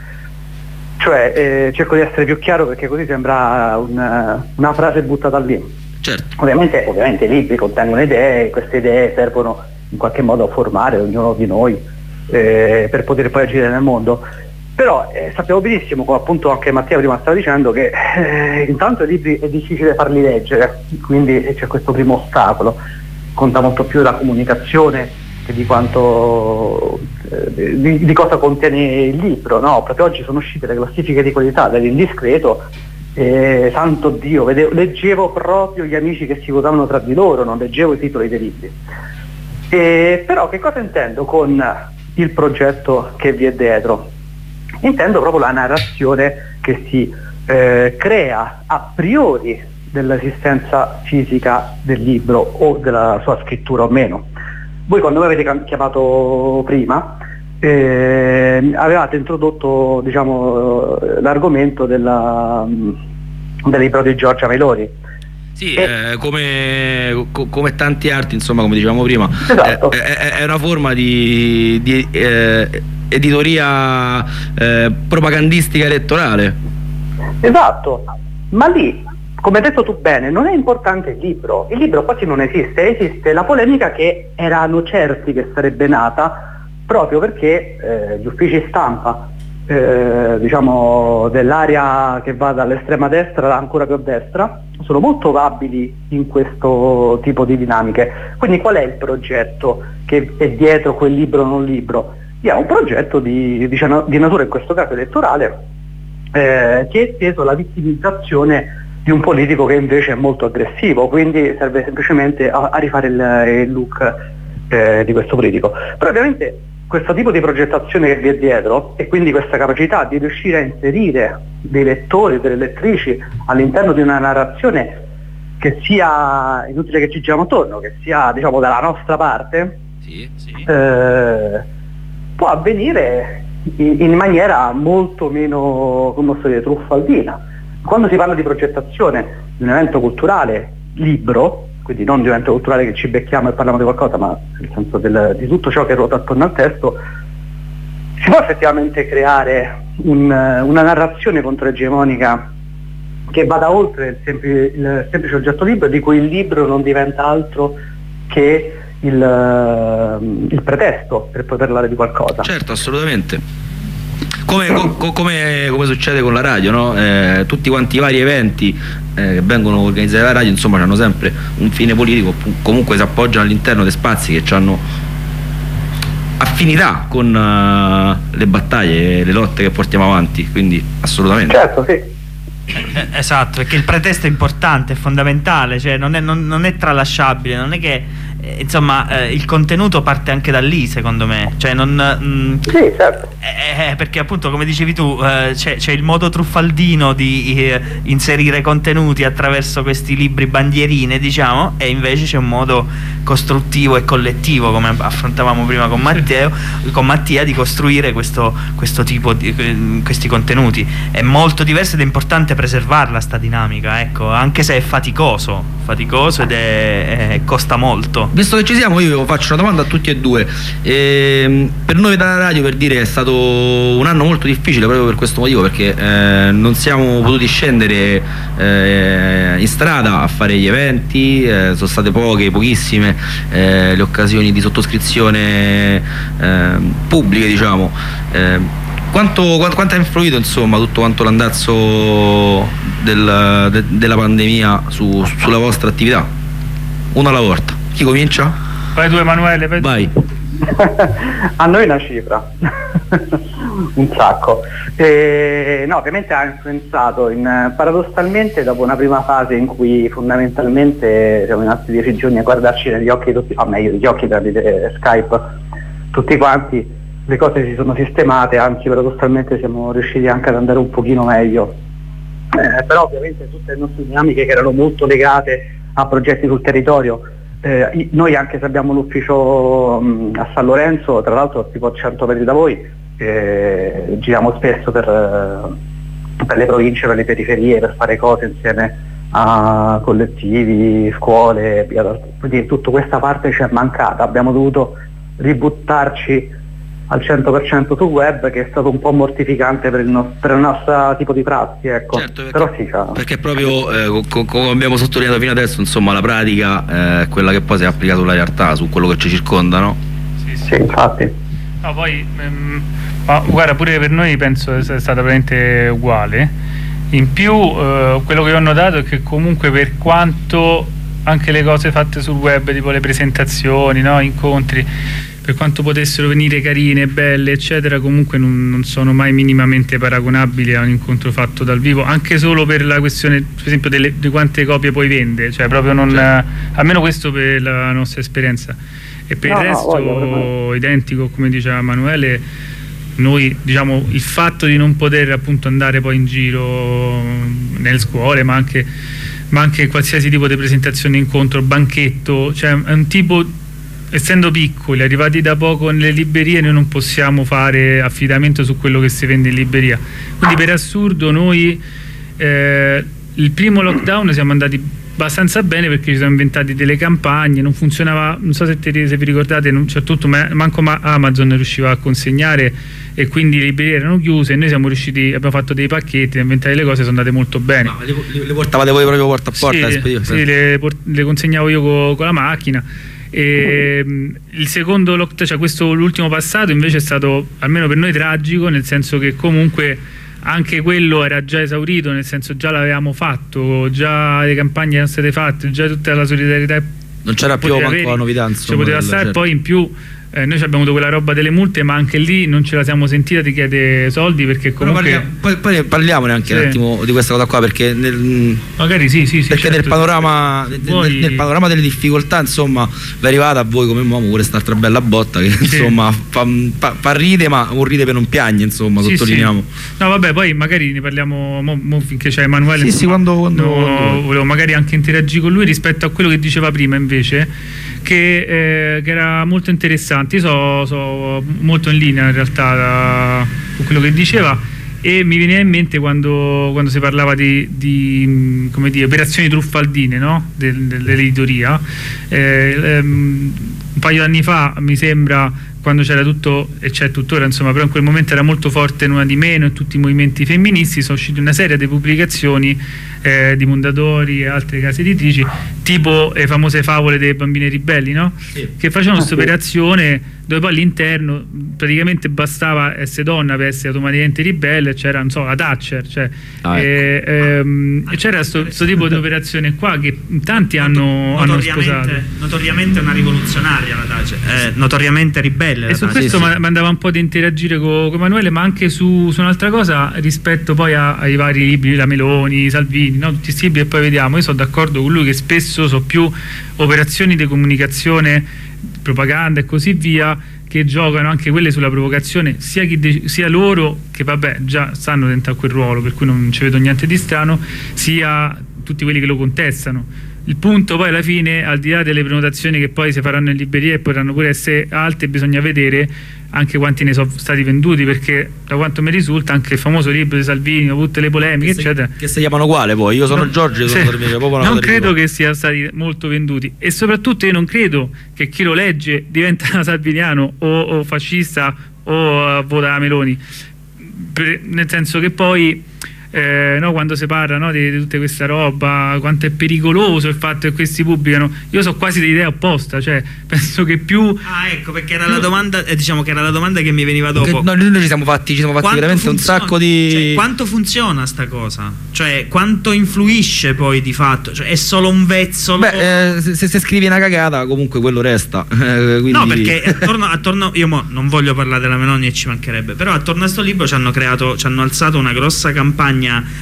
Cioè, eh, cerco di essere più chiaro perché così sembra una, una frase buttata lì. certo. Ovviamente, ovviamente i libri contengono idee, queste idee servono in qualche modo a formare ognuno di noi eh, per poter poi agire nel mondo. Però eh, sappiamo benissimo, come appunto anche Mattia prima stava dicendo, che eh, intanto i libri è difficile farli leggere, quindi c'è questo primo ostacolo, conta molto più la comunicazione che di quanto eh, di, di cosa contiene il libro, no? Proprio oggi sono uscite le classifiche di qualità dall'Indiscreto, eh, santo Dio, vedevo, leggevo proprio gli amici che si votavano tra di loro, non leggevo i titoli dei libri. E, però che cosa intendo con il progetto che vi è dietro? Intendo proprio la narrazione che si eh, crea a priori dell'esistenza fisica del libro o della sua scrittura o meno. Voi quando mi avete chiamato prima eh, avevate introdotto diciamo, l'argomento della, del libro di Giorgia Meloni. Sì, eh, come, co- come tanti altri, insomma, come dicevamo prima, esatto. è, è, è una forma di, di eh, editoria eh, propagandistica elettorale. Esatto, ma lì, come hai detto tu bene, non è importante il libro, il libro quasi non esiste, esiste la polemica che erano certi che sarebbe nata proprio perché eh, gli uffici stampa eh, diciamo dell'area che va dall'estrema destra ancora più a destra sono molto abili in questo tipo di dinamiche. Quindi qual è il progetto che è dietro quel libro o non libro? È un progetto di, diciamo, di natura in questo caso elettorale eh, che è teso alla vittimizzazione di un politico che invece è molto aggressivo, quindi serve semplicemente a, a rifare il, il look eh, di questo politico. Però ovviamente questo tipo di progettazione che vi è dietro e quindi questa capacità di riuscire a inserire dei lettori, delle lettrici all'interno di una narrazione che sia, inutile che ci giriamo attorno, che sia diciamo dalla nostra parte, sì, sì. Eh, può avvenire in, in maniera molto meno, come posso dire, truffaldina. Quando si parla di progettazione di un evento culturale libro, quindi non di un evento culturale che ci becchiamo e parliamo di qualcosa, ma nel senso del, di tutto ciò che ruota attorno al testo, si può effettivamente creare un, una narrazione controegemonica che vada oltre il, sempli, il semplice oggetto libro, di cui il libro non diventa altro che il, il pretesto per poter parlare di qualcosa. Certo, assolutamente. Come, co- come, come succede con la radio, no? Eh, tutti quanti i vari eventi eh, che vengono organizzati dalla radio, insomma, hanno sempre un fine politico, comunque si appoggiano all'interno di spazi che hanno affinità con uh, le battaglie e le lotte che portiamo avanti, quindi assolutamente. Certo, sì. Eh, esatto, perché il pretesto è importante, è fondamentale, cioè non è, non, non è tralasciabile, non è che eh, insomma eh, il contenuto parte anche da lì, secondo me, cioè non mh, sì, certo. eh, eh, perché appunto come dicevi tu eh, c'è, c'è il modo truffaldino di eh, inserire contenuti attraverso questi libri bandierine, diciamo, e invece c'è un modo costruttivo e collettivo, come affrontavamo prima con Matteo, con Mattia, di costruire questo, questo tipo di questi contenuti. È molto diverso ed è importante preservarla sta dinamica, ecco, anche se è faticoso faticoso ed è, è costa molto. visto che ci siamo, io faccio una domanda a tutti e due. E, per noi dalla radio, per dire, è stato un anno molto difficile proprio per questo motivo, perché eh, non siamo potuti scendere eh, in strada a fare gli eventi, eh, sono state poche, pochissime eh, le occasioni di sottoscrizione eh, pubbliche, diciamo. Eh, Quanto, quanto, quanto ha influito insomma tutto quanto l'andazzo del, de, della pandemia su, sulla vostra attività? Una alla volta. Chi comincia? Vai tu Emanuele, vai. Vai. A noi una cifra, un sacco. E, no, ovviamente ha influenzato in, paradossalmente, dopo una prima fase in cui fondamentalmente siamo rimasti dieci giorni a guardarci negli occhi tutti, ah, meglio, negli occhi tramite Skype tutti quanti, le cose si sono sistemate, anzi paradossalmente siamo riusciti anche ad andare un pochino meglio, eh, però ovviamente tutte le nostre dinamiche che erano molto legate a progetti sul territorio, eh, noi anche se abbiamo l'ufficio mh, a San Lorenzo, tra l'altro tipo a cento metri da voi, eh, giriamo spesso per, eh, per le province, per le periferie, per fare cose insieme a collettivi, scuole, quindi tutta questa parte ci è mancata, abbiamo dovuto ributtarci al cento per cento sul web, che è stato un po' mortificante per il, no- per il nostro tipo di prassi, ecco. Certo, perché, però sì, cioè. perché proprio eh, co- come abbiamo sottolineato fino adesso, insomma, la pratica è quella che poi si applica sulla realtà, su quello che ci circonda, no? Sì, sì. Sì, infatti. No, poi ehm, ma guarda, pure per noi penso sia stata veramente uguale. In più eh, quello che ho notato è che comunque, per quanto anche le cose fatte sul web, tipo le presentazioni, no, incontri, per quanto potessero venire carine, belle, eccetera, comunque non, non sono mai minimamente paragonabili a un incontro fatto dal vivo, anche solo per la questione, per esempio, delle, di quante copie poi vende, cioè proprio non, certo. Almeno questo per la nostra esperienza. E per no, il resto, no, voglio, identico, come diceva Emanuele, noi, diciamo, il fatto di non poter appunto andare poi in giro nelle scuole, ma anche, ma anche qualsiasi tipo di presentazione, incontro, banchetto, cioè è un tipo, essendo piccoli, arrivati da poco nelle librerie, noi non possiamo fare affidamento su quello che si vende in libreria, quindi per assurdo noi eh, il primo lockdown siamo andati abbastanza bene, perché ci siamo inventati delle campagne, non funzionava, non so se, te, se vi ricordate, non c'è tutto, ma manco ma Amazon riusciva a consegnare, e quindi le librerie erano chiuse, e noi siamo riusciti, abbiamo fatto dei pacchetti, inventare le cose, sono andate molto bene. Ma le, le portavate voi proprio porta a porta? Sì, sì, le, le consegnavo io co, con la macchina. E il secondo lockdown, cioè questo, l'ultimo passato, invece è stato, almeno per noi, tragico, nel senso che comunque anche quello era già esaurito, nel senso già l'avevamo fatto, già le campagne erano state fatte, già tutta la solidarietà non c'era più manco la novità, insomma, ci poteva stare, certo. Poi in più eh, noi abbiamo avuto quella roba delle multe, ma anche lì non ce la siamo sentita di chiedere soldi, perché comunque parliamo, poi, poi parliamone anche sì. un attimo di questa cosa qua, perché nel, magari sì, sì, sì, perché certo, nel panorama sì. nel, Voi... nel panorama delle difficoltà, insomma, vi è arrivata a voi come uomo pure quest'altra bella botta che sì. insomma fa, fa, fa ride, ma un ride per non piagne, insomma, sì, sottolineiamo. Sì. No, vabbè, poi magari ne parliamo mo, mo finché c'è Emanuele. Sì, sì, quando, quando, no, quando volevo magari anche interagire con lui rispetto a quello che diceva prima, invece, che, eh, che era molto interessante. Io so, so molto in linea in realtà da, con quello che diceva, e mi veniva in mente quando, quando si parlava di, di come dire, operazioni truffaldine, no? Del, dell'editoria, eh, ehm, un paio di anni fa mi sembra, quando c'era tutto, e c'è tuttora, insomma, però in quel momento era molto forte Nulla di Meno e tutti i movimenti femministi, sono uscite una serie di pubblicazioni eh, di Mondadori e altre case editrici, tipo le famose favole dei bambini ribelli, no? Sì. Che facevano questa operazione dove poi all'interno praticamente bastava essere donna per essere automaticamente ribelle, c'era, non so, la Thatcher, cioè, ah, ecco. e, ehm, ah, c'era questo tipo di operazione qua che tanti hanno, hanno sposato. Notoriamente una rivoluzionaria la Thatcher, eh, notoriamente ribelle. E su questo sì, sì. mi andava un po' di interagire con, con Emanuele, ma anche su, su un'altra cosa rispetto poi a, ai vari libri, la Meloni, Salvini, no? Tutti questi libri, e poi vediamo. Io sono d'accordo con lui che spesso sono più operazioni di comunicazione, propaganda e così via, che giocano anche quelle sulla provocazione, sia, chi de- sia loro, che vabbè già stanno dentro a quel ruolo, per cui non ci vedo niente di strano, sia tutti quelli che lo contestano. il punto poi alla fine, al di là delle prenotazioni che poi si faranno in libreria e potranno pure essere alte, bisogna vedere anche quanti ne sono stati venduti, perché da quanto mi risulta anche il famoso libro di Salvini, tutte le polemiche che si, eccetera, che si chiamano uguale. Poi io sono no, Giorgio, sì, sono Dormire, proprio non credo che siano stati molto venduti, e soprattutto io non credo che chi lo legge diventa salviniano o, o fascista o uh, vota Meloni, per, nel senso che poi Eh, no, quando si parla, no, di, di tutta questa roba, quanto è pericoloso il fatto che questi pubblicano, io so quasi di idea opposta, cioè penso che più ah ecco perché era la domanda, eh, diciamo che era la domanda che mi veniva dopo. No, noi ci siamo fatti, ci siamo fatti veramente funziona, un sacco di cioè, quanto funziona sta cosa, cioè quanto influisce poi di fatto, cioè è solo un vezzo. Beh, eh, se, se scrivi una cagata comunque quello resta. Eh, quindi... no, perché attorno, attorno io mo non voglio parlare della Meloni e ci mancherebbe, però attorno a sto libro ci hanno creato, ci hanno alzato una grossa campagna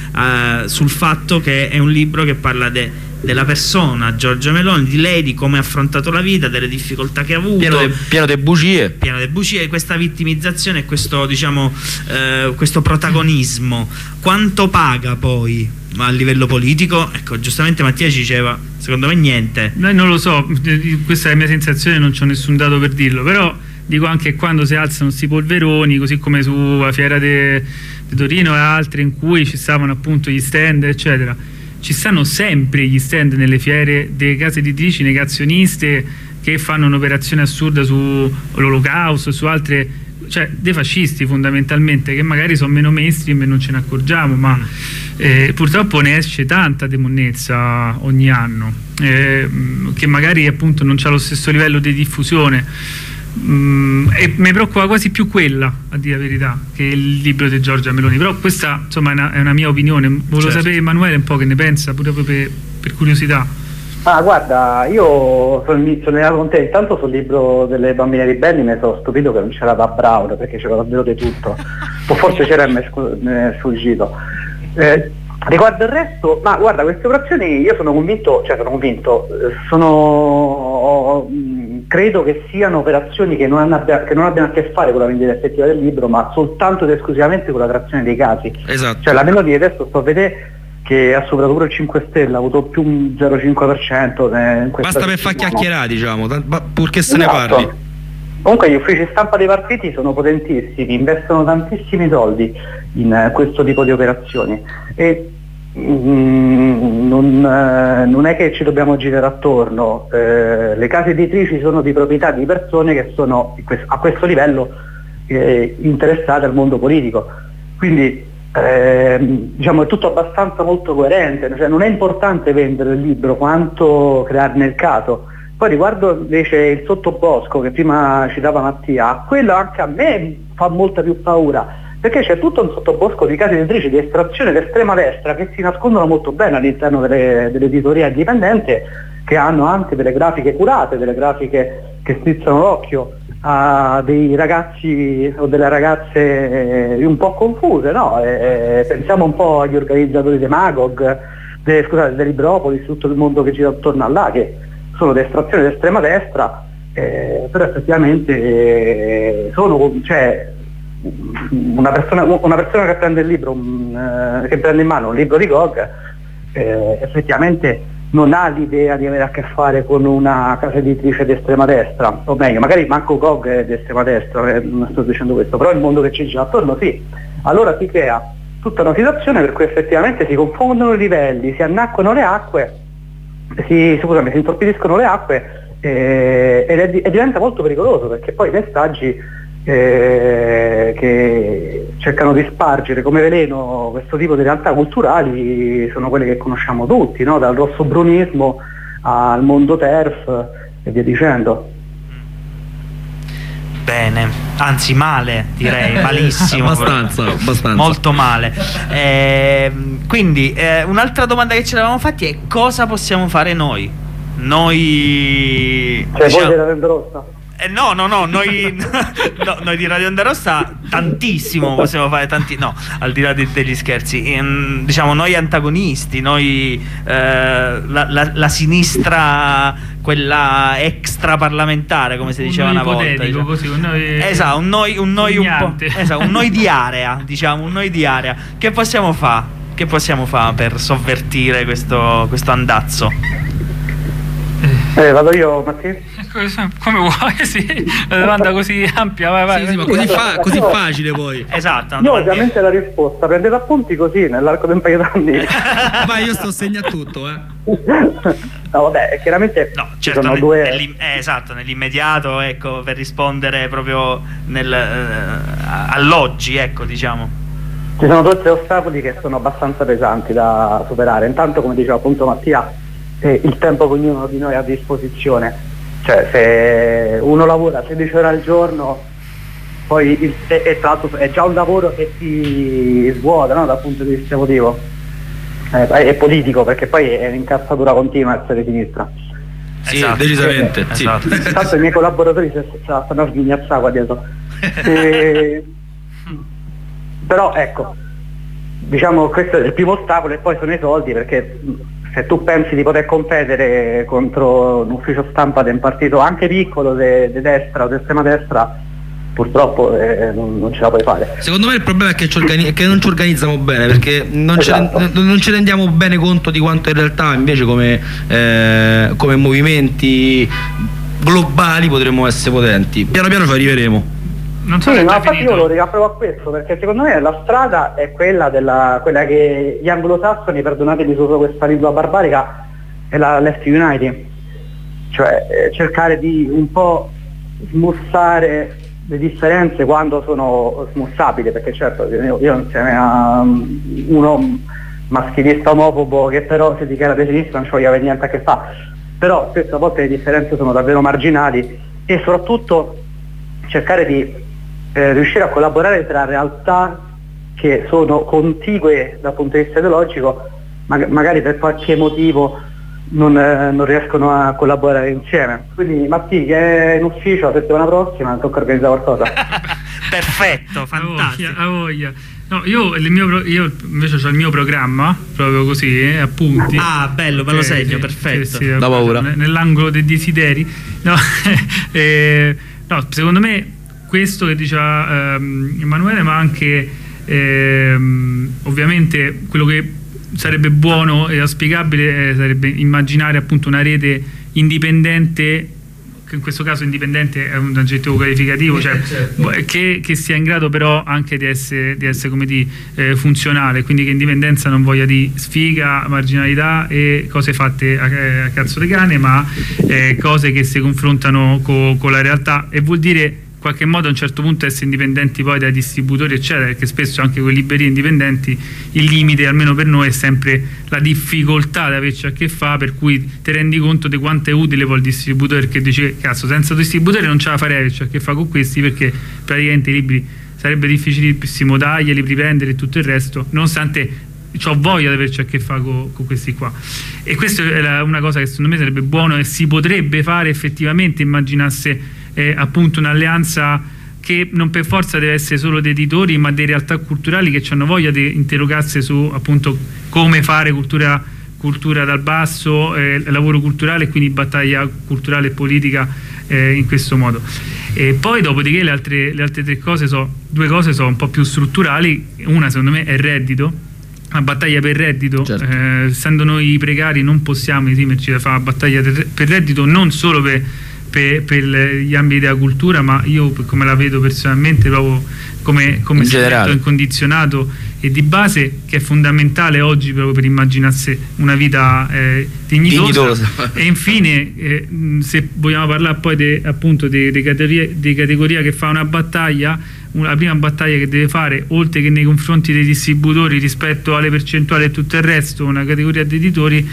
Uh, sul fatto che è un libro che parla de, della persona Giorgia Meloni, di lei, di come ha affrontato la vita, delle difficoltà che ha avuto, pieno de, pieno de bugie pieno de bugie, questa vittimizzazione e questo, diciamo, uh, questo protagonismo quanto paga poi a livello politico? Ecco, giustamente Mattia ci diceva, secondo me niente. Noi non lo so, questa è la mia sensazione, non c'ho nessun dato per dirlo, però dico anche quando si alzano questi polveroni, così come sulla fiera di Torino e altre in cui ci stavano appunto gli stand eccetera, ci stanno sempre gli stand nelle fiere delle case editrici negazioniste che fanno un'operazione assurda sull'olocausto e su altre, cioè dei fascisti fondamentalmente, che magari sono meno mainstream e non ce ne accorgiamo, ma eh, purtroppo ne esce tanta demonnezza ogni anno, eh, che magari appunto non c'ha lo stesso livello di diffusione. Mm, e mi preoccupa quasi più quella, a dire la verità, che il libro di Giorgia Meloni, però questa insomma è una, è una mia opinione. Volevo certo. sapere Emanuele un po' che ne pensa, pure per, per curiosità. Ah, guarda, io sono, sono andato con te, intanto sul libro delle bambine ribelli mi sono stupito che non c'era da Brown, perché c'era davvero di tutto, o forse c'era e mi è sfuggito. Eh, riguardo il resto, ma guarda, queste operazioni io sono convinto, cioè sono convinto, sono, credo che siano operazioni che non, hanno, che non abbiano a che fare con la vendita effettiva del libro, ma soltanto ed esclusivamente con la trazione dei casi. Esatto. Cioè la Meloni adesso sto a vedere che ha superato pure il cinque Stelle, ha avuto più un zero virgola cinque per cento. Basta per far chiacchierare, diciamo, purché se esatto. ne parli. Comunque gli uffici stampa dei partiti sono potentissimi, investono tantissimi soldi in uh, questo tipo di operazioni e mm, non, uh, non è che ci dobbiamo girare attorno, uh, le case editrici sono di proprietà di persone che sono a questo livello eh, interessate al mondo politico, quindi eh, diciamo è tutto abbastanza molto coerente, cioè non è importante vendere il libro quanto crearne il caso. Poi riguardo invece il sottobosco che prima citava Mattia, quello anche a me fa molta più paura, perché c'è tutto un sottobosco di case editrici di estrazione d'estrema destra che si nascondono molto bene all'interno delle, dell'editoria indipendente, che hanno anche delle grafiche curate, delle grafiche che strizzano l'occhio a dei ragazzi o delle ragazze un po' confuse, no? E, pensiamo un po' agli organizzatori dei Magog, de, scusate, dei Libropolis, tutto il mondo che gira attorno a là, che sono di estrazione d'estrema destra, eh, però effettivamente eh, sono, cioè, una, persona, una persona che prende il libro, um, che prende in mano un libro di Gog, eh, effettivamente non ha l'idea di avere a che fare con una casa editrice di estrema destra, o meglio, magari manco Gog è di estrema destra, eh, non sto dicendo questo, però il mondo che ci gira attorno sì. Allora si crea tutta una situazione per cui effettivamente si confondono i livelli, si annacquano le acque, Si, scusami, si intorpidiscono le acque eh, ed è, e diventa molto pericoloso, perché poi i messaggi eh, che cercano di spargere come veleno questo tipo di realtà culturali sono quelle che conosciamo tutti, no? Dal rossobrunismo al mondo TERF e via dicendo. Bene, anzi male, direi, malissimo. abbastanza, abbastanza. Molto male. Eh, quindi eh, un'altra domanda che ci eravamo fatti è: cosa possiamo fare noi? Noi... Cioè diciamo, voi della Onda Rossa? Eh, no, no, no, noi, no, noi di Radio Onda Rossa tantissimo possiamo fare, tanti, no, al di là di, degli scherzi, ehm, diciamo noi antagonisti, noi eh, la, la, la sinistra, quella extra parlamentare, come si diceva una volta, diciamo. Così, un noi, esatto, un noi, un noi un po', esatto, un noi di area, diciamo, un noi di area. Che possiamo fare? Che possiamo fare per sovvertire questo, questo andazzo? Eh, vado io, Mattia? Come vuoi, sì. La domanda così ampia, vai, vai. Sì, sì, ma così, fa- così facile poi. Esatto. Io ovviamente la risposta, prendete appunti così nell'arco di un paio d'anni. Vai, io sto segnando tutto, eh. No, vabbè, chiaramente No, ci certo, sono nel, due... nell'im- eh, esatto, nell'immediato, ecco, per rispondere proprio nel, eh, all'oggi, ecco, diciamo. Ci sono due o tre ostacoli che sono abbastanza pesanti da superare. Intanto, come diceva appunto Mattia, eh, il tempo che ognuno di noi ha a disposizione. Cioè, se uno lavora sedici ore al giorno, poi il, e, e tra l'altro è già un lavoro che ti svuota, no, dal punto di vista emotivo eh, è politico, perché poi è un'incazzatura continua essere di sinistra. Sì, Esatto. decisamente. Eh, Sì. esatto. Intanto i miei collaboratori se, se la stanno a sghignazzare qua dietro. E, però ecco, diciamo questo è il primo ostacolo, e poi sono i soldi, perché se tu pensi di poter competere contro un ufficio stampa di un partito anche piccolo di destra o di estrema destra, purtroppo eh, non, non ce la puoi fare. Secondo me il problema è che, ci organi- è che non ci organizziamo bene, perché non, Esatto. ci, ren- non ci rendiamo bene conto di quanto in realtà invece come, eh, come movimenti globali potremmo essere potenti. Piano piano ci arriveremo. Non so Sì, se ma è infatti finito. io lo riapprovo a questo, perché secondo me la strada è quella della quella che gli anglosassoni, perdonatemi su questa lingua barbarica, è la Left United, cioè eh, cercare di un po' smussare le differenze quando sono smussabili, perché certo io, io insieme a um, uno maschilista omofobo che però si dichiara di sinistra non ci voglio avere niente a che fare, però spesso a volte le differenze sono davvero marginali, e soprattutto cercare di Eh, riuscire a collaborare tra realtà che sono contigue dal punto di vista ideologico, ma magari per qualche motivo non, eh, non riescono a collaborare insieme. Quindi Matti, che è in ufficio la settimana prossima, tocca organizzare qualcosa. Perfetto, fantastico. A voglia. No, io, il mio, pro- io invece ho il mio programma, proprio così, eh, appunti. Ah, bello, me lo Eh, segno, sì, perfetto. sì, sì, Da paura. n- Nell'angolo dei desideri. No, eh, no, secondo me questo che diceva ehm, Emanuele, ma anche ehm, ovviamente quello che sarebbe buono e auspicabile eh, sarebbe immaginare appunto una rete indipendente, che in questo caso indipendente è un aggettivo qualificativo, cioè che, che sia in grado però anche di essere, di essere come di eh, funzionale, quindi che indipendenza non voglia di sfiga, marginalità e cose fatte a, a cazzo di cane, ma eh, cose che si confrontano co, con la realtà, e vuol dire in qualche modo a un certo punto essere indipendenti poi dai distributori eccetera, perché spesso anche con librerie indipendenti il limite, almeno per noi, è sempre la difficoltà di averci a che fare, per cui ti rendi conto di quanto è utile poi il distributore, perché dice cazzo, senza distributore non ce la farei averci a che fare con questi, perché praticamente i libri sarebbe difficilissimo darglieli, riprendere e tutto il resto, nonostante ho voglia di averci a che fare con, con questi qua. E questa è la, una cosa che secondo me sarebbe buono e si potrebbe fare effettivamente, immaginasse eh, appunto un'alleanza che non per forza deve essere solo di editori, ma di realtà culturali che hanno voglia di interrogarsi su appunto come fare cultura, cultura dal basso, eh, lavoro culturale e quindi battaglia culturale e politica eh, in questo modo. E poi dopodiché le altre, le altre tre cose so, due cose sono un po' più strutturali. Una secondo me è il reddito, la battaglia per il reddito, certo. eh, essendo noi precari non possiamo esimerci da fare una battaglia per il reddito, non solo per, per, per gli ambiti della cultura, ma io come la vedo personalmente proprio come, come strumento incondizionato e di base, che è fondamentale oggi proprio per immaginarsi una vita eh, dignitosa. dignitosa. E infine eh, se vogliamo parlare poi de, appunto di de, de categoria, de categoria che fa una battaglia, la prima battaglia che deve fare, oltre che nei confronti dei distributori rispetto alle percentuali e tutto il resto, una categoria di editori,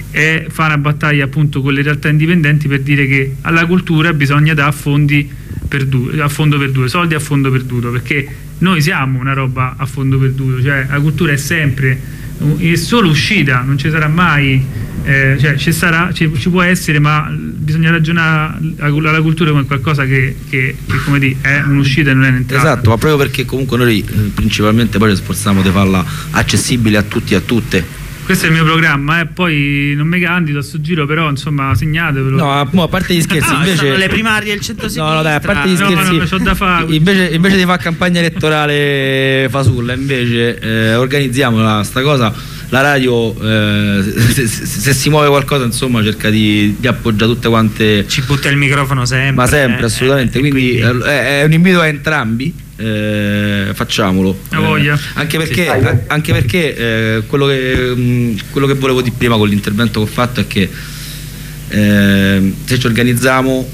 è fare una battaglia appunto con le realtà indipendenti per dire che alla cultura bisogna dare fondi perduti, a fondo perduto, soldi a fondo perduto, perché noi siamo una roba a fondo perduto, cioè la cultura è sempre è solo uscita, non ci sarà mai, eh, cioè ci sarà, ci, ci può essere, ma bisogna ragionare alla cultura come qualcosa che, che, che come dire, è un'uscita e non è un'entrata. Esatto, ma proprio perché comunque noi eh, principalmente poi ci sforziamo di farla accessibile a tutti e a tutte. Questo è il mio programma, eh. Poi non mi candido a sto giro, però insomma segnatevelo. No, a parte gli scherzi, no, invece le primarie del centro-sinistra. No, no, dai, a parte gli scherzi, no, no, c'ho da fare. Invece, invece di fare campagna elettorale fasulla, invece eh, organizziamola sta cosa. la radio eh, se, se, se si muove qualcosa, insomma, cerca di, di appoggiare tutte quante, ci butta il microfono sempre, ma sempre, assolutamente, eh, quindi, quindi... È, è un invito a entrambi, eh, facciamolo, a voglia. Eh, anche perché, sì. a, anche perché eh, quello, che, mh, quello che volevo dire prima con l'intervento che ho fatto è che eh, se ci organizziamo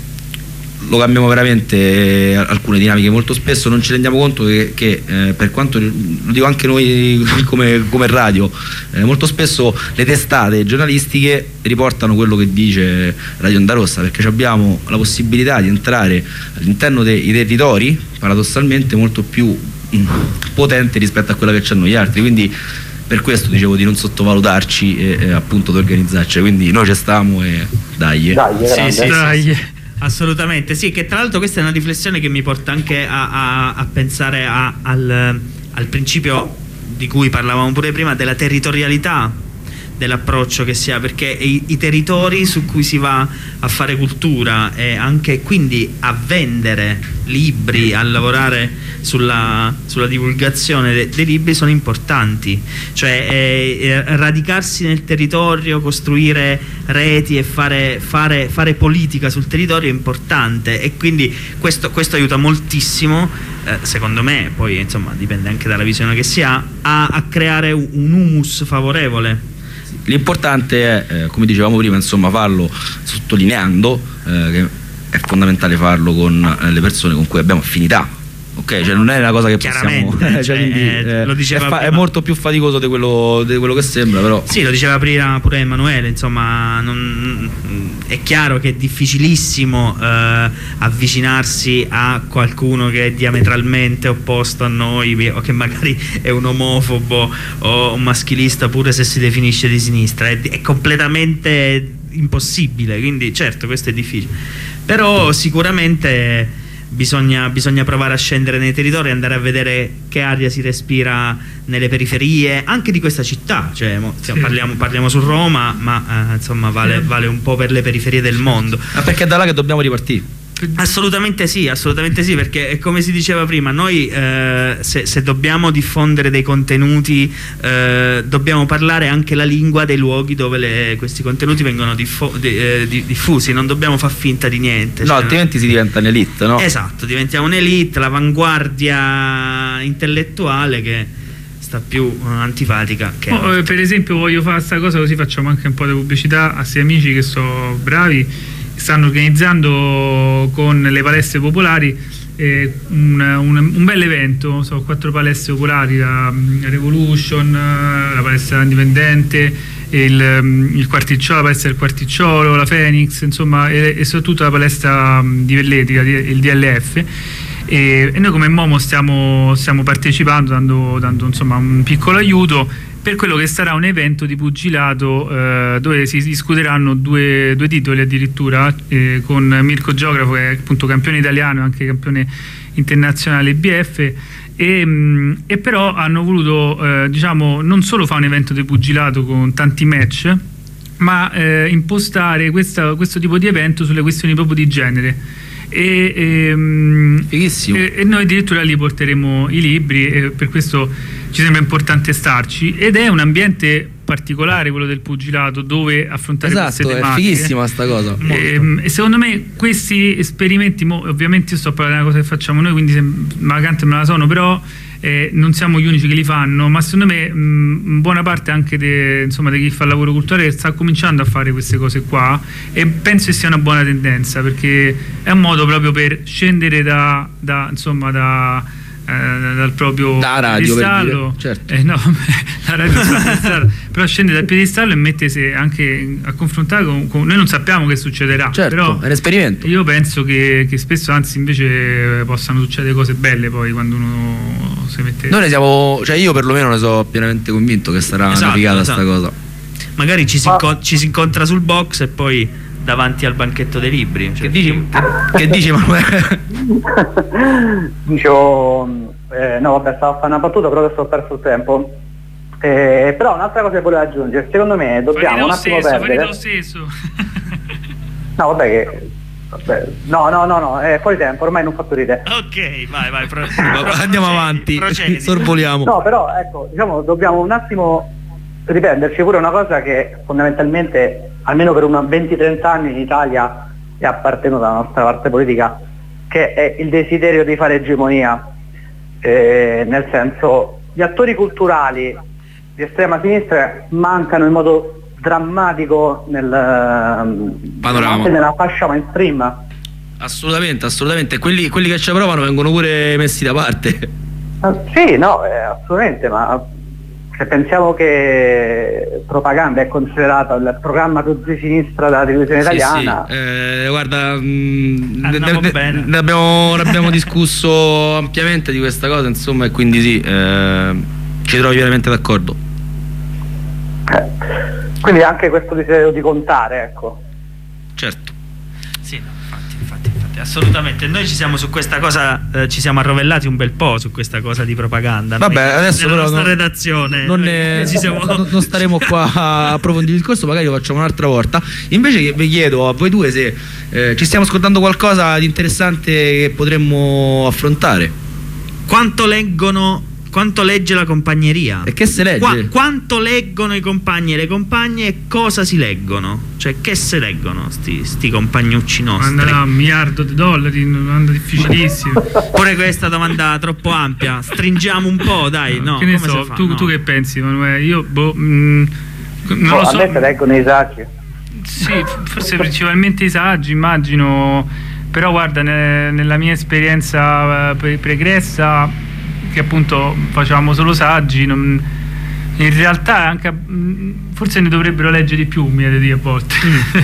lo cambiamo veramente, alcune dinamiche. Molto spesso non ci rendiamo conto che, che eh, per quanto, lo dico anche noi come, come radio, eh, molto spesso le testate giornalistiche riportano quello che dice Radio Onda Rossa, perché abbiamo la possibilità di entrare all'interno dei territori paradossalmente molto più mh, potente rispetto a quella che c'hanno gli altri, quindi per questo dicevo di non sottovalutarci e, e appunto di organizzarci, quindi noi ci stiamo e dai, dai, sì, sì, dai. Sì, sì. Assolutamente sì, che tra l'altro questa è una riflessione che mi porta anche a, a, a pensare a, al, al principio di cui parlavamo pure prima, della territorialità dell'approccio che si ha, perché i, i territori su cui si va a fare cultura e anche quindi a vendere libri, a lavorare sulla, sulla divulgazione de, dei libri sono importanti, cioè eh, radicarsi nel territorio, costruire reti e fare, fare, fare politica sul territorio è importante, e quindi questo, questo aiuta moltissimo, eh, secondo me, poi insomma dipende anche dalla visione che si ha, a, a creare un humus favorevole. L'importante è, eh, come dicevamo prima, insomma, farlo sottolineando eh, che è fondamentale farlo con eh, le persone con cui abbiamo affinità. Ok, cioè non è una cosa che possiamo, cioè, cioè, quindi, eh, lo diceva è, fa, prima, è molto più faticoso di quello, di quello che sembra, però sì, lo diceva prima pure Emanuele, insomma, non, è chiaro che è difficilissimo eh, avvicinarsi a qualcuno che è diametralmente opposto a noi, o che magari è un omofobo o un maschilista pure se si definisce di sinistra, è, è completamente impossibile, quindi certo questo è difficile, però sicuramente Bisogna, bisogna provare a scendere nei territori e andare a vedere che aria si respira nelle periferie anche di questa città, cioè, mo, sì. parliamo, parliamo su Roma, ma eh, insomma vale, vale un po' per le periferie del mondo. Ma perché è da là che dobbiamo ripartire? Assolutamente sì, assolutamente sì, perché come si diceva prima, noi eh, se, se dobbiamo diffondere dei contenuti eh, dobbiamo parlare anche la lingua dei luoghi dove le, questi contenuti vengono diffo, di, eh, di, diffusi, non dobbiamo far finta di niente. No, cioè, altrimenti si diventa un'elite, no? Esatto, diventiamo un'elite, l'avanguardia intellettuale che sta più uh, antipatica che oh, eh, per esempio voglio fare questa cosa così facciamo anche un po' di pubblicità a sei amici che sono bravi. Stanno organizzando con le palestre popolari eh, un, un, un bel evento, sono quattro palestre popolari, la Revolution, la palestra indipendente, il, il quarticciolo, la palestra del quarticciolo, la Phoenix, insomma, e, e soprattutto la palestra di Velletica, il D L F. E, e noi come Momo stiamo, stiamo partecipando, dando, dando insomma un piccolo aiuto per quello che sarà un evento di pugilato eh, dove si discuteranno due, due titoli addirittura, eh, con Mirko Geografo, che è appunto campione italiano e anche campione internazionale B F, e, mh, e però hanno voluto eh, diciamo non solo fare un evento di pugilato con tanti match, ma eh, impostare questa, questo tipo di evento sulle questioni proprio di genere. E, e, Fighissimo. E, e noi addirittura lì porteremo i libri, e per questo ci sembra importante starci, ed è un ambiente particolare quello del pugilato dove affrontare esatto, queste tematiche. È fighissima sta cosa. E, e secondo me questi esperimenti, mo, ovviamente io sto parlando di una cosa che facciamo noi, quindi se magari me la sono, però eh, non siamo gli unici che li fanno, ma secondo me mh, buona parte anche de, insomma, di chi fa lavoro culturale sta cominciando a fare queste cose qua, e penso che sia una buona tendenza, perché è un modo proprio per scendere da, da insomma da Eh, dal proprio da radio, piedistallo, certo. eh, no, la radio sta però scende dal piedistallo e mettesi anche a confrontare con, con noi non sappiamo che succederà, certo, però è un esperimento. Io penso che, che spesso anzi invece possano succedere cose belle poi quando uno si mette. Noi ne siamo, cioè io perlomeno ne sono pienamente convinto che sarà esatto, una figata esatto. sta cosa. Magari ci si, Ah. inco- ci si incontra sul box e poi davanti al banchetto dei libri, cioè, Che dici? Che dici, Manuele? Dicevo, eh, no vabbè, stavo a fare una battuta, però adesso ho perso il tempo. Eh, però un'altra cosa che volevo aggiungere, secondo me dobbiamo un attimo stesso, perdere. lo stesso. No vabbè che. Vabbè, no, no, no, no, è fuori tempo, ormai non fatto ridere. ok, vai, vai, pro- Andiamo procedi, avanti, procedi. sorvoliamo. No, però ecco, diciamo, dobbiamo un attimo riprenderci pure una cosa che fondamentalmente, almeno per una venti trenta anni in Italia, è appartenuta alla nostra parte politica, che è il desiderio di fare egemonia, eh, nel senso, gli attori culturali di estrema sinistra mancano in modo drammatico nel, panorama, nella fascia mainstream. Assolutamente, assolutamente. Quelli, quelli che ci provano vengono pure messi da parte. Ah, sì, no, eh, assolutamente, ma se pensiamo che propaganda è considerato il programma più di sinistra della televisione sì, italiana, sì. Eh, guarda, mh, ne, bene. ne abbiamo, ne abbiamo discusso ampiamente di questa cosa, insomma, e quindi sì, eh, ci trovi veramente d'accordo. eh, quindi anche questo desiderio di contare, ecco. Certo. Sì, no, infatti, infatti, infatti, assolutamente. Noi ci siamo su questa cosa, eh, ci siamo arrovellati un bel po' su questa cosa di propaganda. Vabbè, noi, adesso nella però nostra non, redazione non, noi ne, ci siamo... non, non staremo qua a approfondire il discorso, magari lo facciamo un'altra volta. Invece vi chiedo a voi due se eh, ci stiamo ascoltando qualcosa di interessante che potremmo affrontare. Quanto leggono, quanto legge la compagneria? E che se legge? Qua, quanto leggono i compagni e le compagne e cosa si leggono? Cioè, che se leggono sti, sti compagnucci nostri? Andrà a un miliardo di dollari, una domanda difficilissima. Pure questa domanda troppo ampia. Stringiamo un po', dai. No, che ne come so, si fa? tu, No. tu che pensi, Emanuele? Io, boh, mh, non Oh, lo so. a me se leggono i saggi. Sì, forse principalmente i saggi, immagino. Però guarda, ne, nella mia esperienza eh, pre- pregressa, che appunto facevamo solo saggi, non, in realtà anche mh, forse ne dovrebbero leggere di più, mi viene da dire a volte.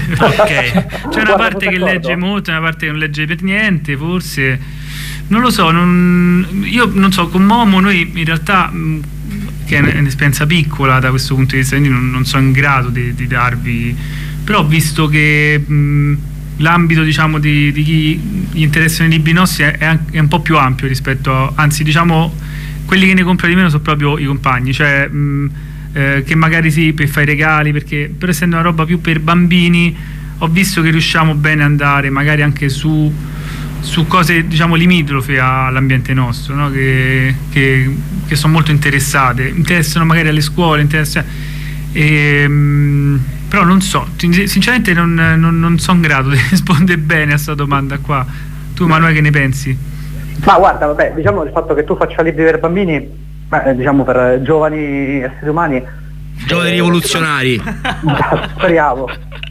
Ok. C'è una parte che legge molto e una parte che non legge per niente, forse. Non lo so, non, io non so, con Momo noi in realtà, mh, che è un'esperienza piccola da questo punto di vista, quindi non, non sono in grado di, di darvi, però ho visto che mh, l'ambito, diciamo, di, di chi gli interessano i libri nostri è, è, è un po' più ampio rispetto a, anzi, diciamo, quelli che ne comprano di meno sono proprio i compagni, cioè mh, eh, che magari sì, per fare i regali, perché per essendo una roba più per bambini ho visto che riusciamo bene ad andare magari anche su, su cose, diciamo, limitrofe all'ambiente nostro, no? che, che, che sono molto interessate, interessano magari alle scuole, interessano, e, mh, però non so, sinceramente non, non, non sono in grado di rispondere bene a questa domanda qua. Tu, Emanuele, che ne pensi? Ma guarda, vabbè, diciamo il fatto che tu faccia libri per bambini, beh, diciamo per giovani esseri umani, Giovani eh, rivoluzionari. speriamo.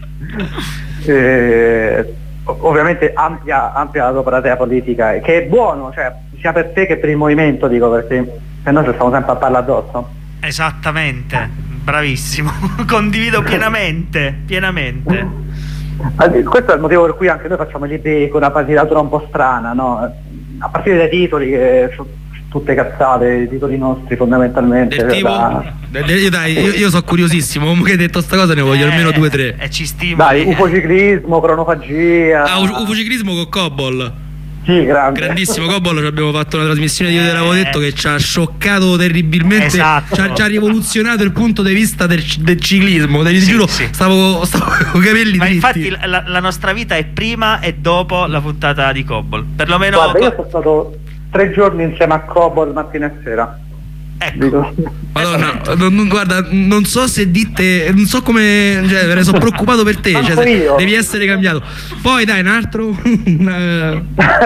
Eh, ovviamente ampia, ampia la tua platea politica, che è buono, cioè sia per te che per il movimento, dico, perché se no ci stiamo sempre a parlare addosso. Esattamente, bravissimo. Condivido pienamente, pienamente. Questo è il motivo per cui anche noi facciamo i libri con una paginatura un po' strana, no? A partire dai titoli, che sono tutte cazzate, i titoli nostri fondamentalmente. Del tipo, da... dai, dai, io, io sono curiosissimo, come che hai detto sta cosa ne voglio Eh, almeno due o tre. E ci stimo. Dai, ufociclismo, cronofagia. Ah, ufociclismo con Cobol. Sì, grande. Grandissimo Cobol, ci abbiamo fatto una trasmissione di io te l'avevo Eh. detto che ci ha scioccato terribilmente, Esatto. ci, ha, ci ha rivoluzionato il punto di vista del, del ciclismo, te li Sì, giuro, sì. stavo, stavo con i capelli Ma dritti. infatti la, la nostra vita è prima e dopo la puntata di Cobol. Perlomeno. Guarda, io sono stato tre giorni insieme a Cobol mattina e sera. Ecco. Dico. Madonna, non, non- guarda, non so se dite, non so come, cioè, me ne sono preoccupato per te, cioè, Manco se- io. devi essere cambiato. Poi dai, un altro. Eh,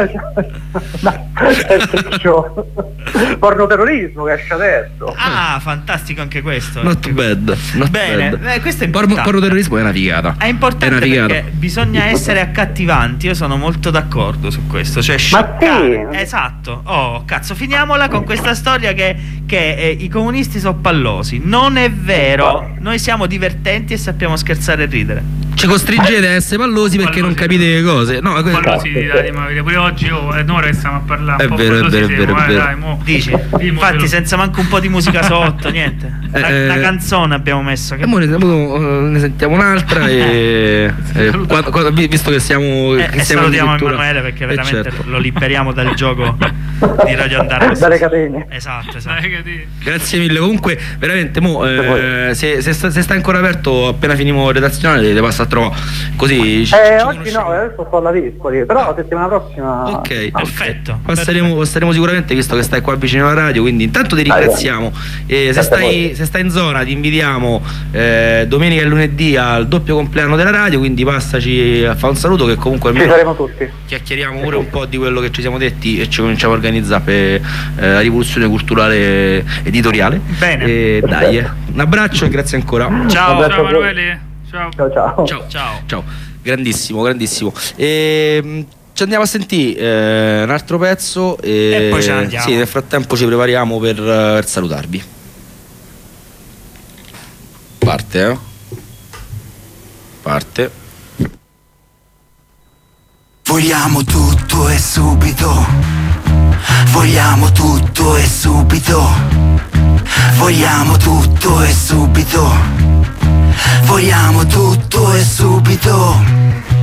No, è il triccio. Pornoterrorismo che esce adesso. Ah, fantastico anche questo. not bad, not Bene, bad. eh, questo è Porno, importante. pornoterrorismo è una figata. È importante È una figata. perché bisogna essere accattivanti. Io sono molto d'accordo su questo. Cioè, Ma scioccare. sì. Esatto. Oh, cazzo, finiamola con questa storia che, che eh, i comunisti sono pallosi. Non è vero. Noi siamo divertenti e sappiamo scherzare e ridere. Ci costringete a essere pallosi perché non capite le cose. No, que- Quello sì, dai, ma pure oggi, oh, è un'ora che stiamo a parlare. È un po' vero, è pallosi vero, è siamo, vero, è eh, vero. dai, mo. Dici? Dimmelo. Infatti, senza manco un po' di musica sotto, niente. Una, Eh, una canzone abbiamo messo. Che... E mo ne, mo, eh, ne sentiamo un'altra e, e quando- quando- vi- visto che siamo, Eh, che e siamo salutiamo addirittura- Emanuele perché Eh, veramente certo. lo liberiamo dal gioco di Radio Andare. Dalle catene. Esatto, esatto. Dai, che ti- Grazie mille. Comunque, veramente, mo, eh, se, se sta, se sta ancora aperto, appena finimo redazionale, ti passa a altro così ci, eh, ci oggi no, adesso sto alla Vispoli, però settimana prossima. Ok, perfetto. Passeremo, passeremo sicuramente, visto che stai qua vicino alla radio, quindi intanto ti ringraziamo. E se, stai, se stai in zona ti invitiamo eh, domenica e lunedì al doppio compleanno della radio, quindi passaci a fare un saluto, che comunque almeno ci saremo tutti. Chiacchieriamo pure un po' di quello che ci siamo detti e ci cominciamo a organizzare per eh, la rivoluzione culturale editoriale. Bene. E dai, eh. Un abbraccio e grazie ancora. Ciao, ciao Emanuele. Ciao. Ciao, ciao. Ciao, ciao. Ciao. Grandissimo, grandissimo. E, ci andiamo a sentire eh, un altro pezzo e, e poi ce ne andiamo. Sì, nel frattempo ci prepariamo per, per salutarvi. Parte, eh? Parte. Vogliamo tutto e subito. Vogliamo tutto e subito. Vogliamo tutto e subito. Vogliamo tutto e subito.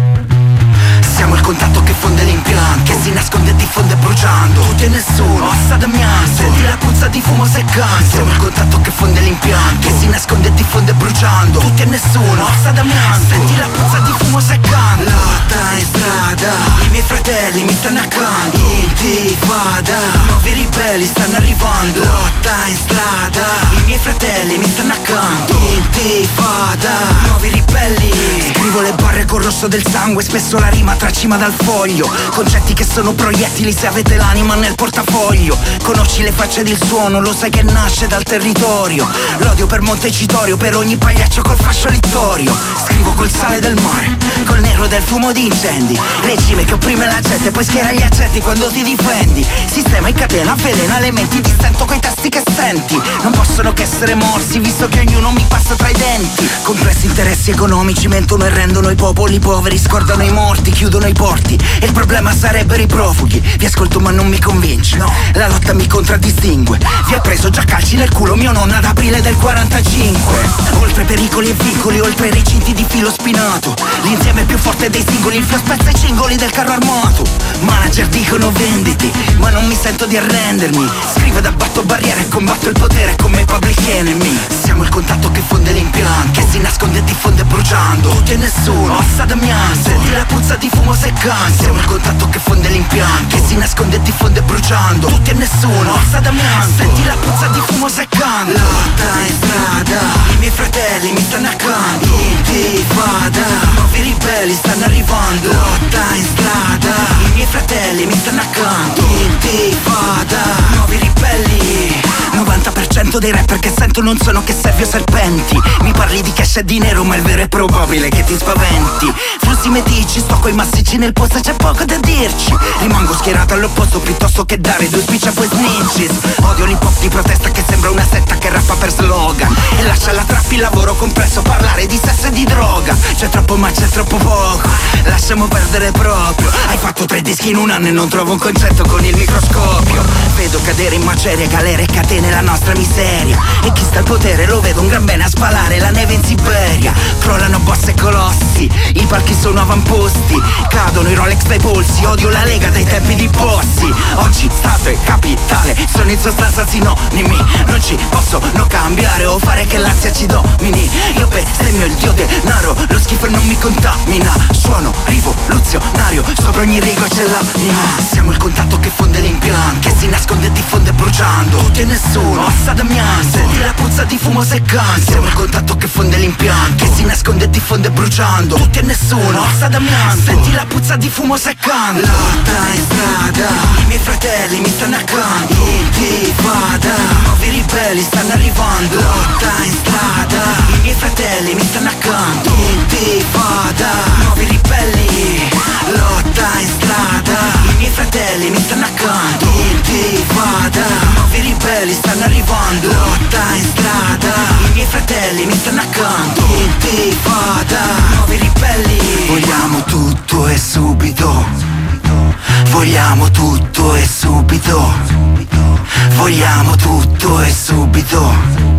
Siamo il contatto che fonde l'impianto, che si nasconde e diffonde bruciando. Tutti e nessuno, ossa d'amianto. Senti la puzza di fumo seccante. Siamo il contatto che fonde l'impianto, che si nasconde e diffonde bruciando. Tutti e nessuno, ossa d'amianto. Senti la puzza di fumo seccante. Lotta in strada, i miei fratelli mi stanno accanto. Intifada, nuovi ribelli stanno arrivando. Lotta in strada, i miei fratelli mi stanno accanto. Intifada, nuovi ribelli. Scrivo le barre col rosso del sangue, spesso la rima tracima dal foglio. Concetti che sono proiettili se avete l'anima nel portafoglio. Conosci le facce del suono, lo sai che nasce dal territorio. L'odio per Montecitorio, per ogni pagliaccio col fascio littorio. Scrivo col sale del mare, col nero del fumo di incendi. Regime che opprime la gente, poi schiera gli accetti quando ti difendi. Sistema in catena, avvelena le menti, ti stento coi tasti che senti. Non possono che essere morsi, visto che ognuno mi passa tra i denti. Complessi interessi economici mentono e rendono i popoli poveri, scordano i morti, chiudono i porti. E il problema sarebbero i profughi. Vi ascolto ma non mi convince, no. La lotta mi contraddistingue. Vi ha preso già calci nel culo mio nonno ad aprile del quarantacinque. Oltre pericoli e vincoli, oltre i recinti di filo spinato. L'insieme più forte dei singoli, il fio spezza i cingoli del carro armato. Manager dicono venditi, ma non mi sento di arrendermi. Scrivo ed abbatto barriere e combatto il potere come Public Enemy. Siamo il contatto che fonde l'impianto, che si nasconde e diffonde bruciando. Tutti e nessuno, ossa d'amianto. Senti la puzza di fumo seccante. Siamo il contatto che fonde l'impianto, che si nasconde e diffonde bruciando. Tutti e nessuno, ossa d'amianto. Senti la puzza di fumo seccante. Lotta in strada, i miei fratelli mi stanno accanto. Intifada, nuovi ribelli stanno arrivando. Lotta in strada, i miei fratelli mi stanno accanto. Intifada, nuovi ribelli. novanta per cento dei rapper che sento non sono che servi o serpenti. Mi parli di cash e di nero, ma il vero è probabile che ti spaventi. Flussi medici, sto coi massicci nel posto e c'è poco da dirci. Rimango schierato all'opposto piuttosto che dare due spicci a poi snitches. Odio l'hip hop di protesta che sembra una setta che rappa per slogan. E lascia la trap, il lavoro compresso, parlare di sesso e di droga. C'è troppo ma c'è troppo poco, lasciamo perdere proprio. Hai fatto tre dischi in un anno e non trovo un concetto con il microscopio. Vedo cadere in macerie, galere e catene la nostra miseria. E chi sta al potere lo vedo un gran bene a spalare la neve in Siberia. Crollano boss e colossi, i palchi sono avamposti. Cadono i Rolex dai polsi, odio la Lega dai tempi di Bossi. Oggi Stato e capitale sono in sostanza sinonimi. Non ci posso non cambiare o fare che l'ansia ci domini. Io bestemmio il dio denaro, lo schifo non mi contamina. Suono rivoluzionario, sopra ogni rigo c'è l'anima. Siamo il contatto che fonde l'impianto, che si nasconde e diffonde bruciando. Tutti e nessuno, ossa d'amianto. Senti la puzza di fumo seccante. Siamo il contatto che fonde l'impianto, che si nasconde e diffonde bruciando. Tutti e nessuno, ossa d'amianto. Senti la puzza di fumo seccante. Lotta in strada, i miei fratelli mi stanno accanto. Intifada, nuovi ribelli stanno arrivando. Lotta in strada, i miei fratelli mi stanno accanto. Intifada, nuovi ribelli. Lotta in strada, i miei fratelli mi stanno accanto. Intifada, nuovi ribelli stanno arrivando. Lotta in strada, i miei fratelli mi stanno accanto. Intifada, nuovi ribelli. Vogliamo tutto e subito. Vogliamo tutto e subito. Vogliamo tutto e subito.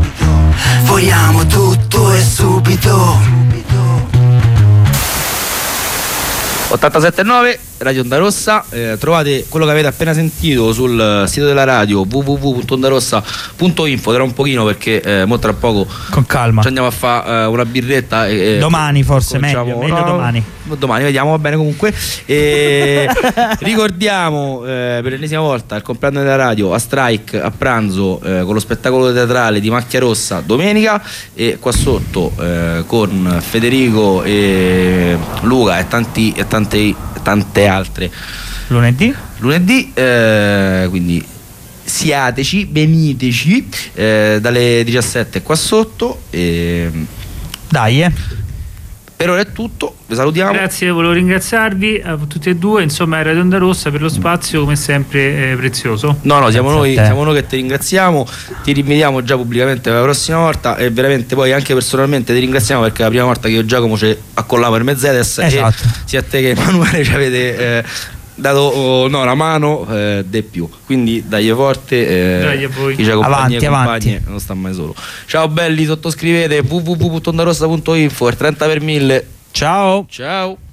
Vogliamo tutto e subito. ottantasette virgola nove Radio Onda Rossa, eh, trovate quello che avete appena sentito sul sito della radio w w w punto ondarossa punto info. Tra un pochino perché eh, mo tra poco con calma ci andiamo a fare eh, una birretta e, domani forse meglio, meglio no, domani domani vediamo, va bene comunque. E ricordiamo eh, per l'ennesima volta il compleanno della radio a Strike a pranzo eh, con lo spettacolo teatrale di Macchia Rossa domenica, e qua sotto eh, con Federico e Luca e tanti e tante, tante altre lunedì lunedì eh, quindi siateci, veniteci eh, dalle diciassette qua sotto e... dai eh per ora è tutto, vi salutiamo. Grazie, volevo ringraziarvi a tutti e due, insomma, Radio Onda Rossa per lo spazio come sempre eh, prezioso. No, no, siamo noi, siamo noi che ti ringraziamo, ti rinvediamo già pubblicamente la prossima volta e veramente poi anche personalmente ti ringraziamo perché è la prima volta che io e Giacomo ci accolliamo per Mercedes, esatto. E sia a te che Emanuele ci avete eh, dato oh, no, la mano eh, de più, quindi dai forte eh, dai a voi. Chi ci accompagna avanti, avanti. avanti. Non sta mai solo. Ciao belli, sottoscrivete w w w punto ondarossa punto info per trenta per mille. Ciao Ciao.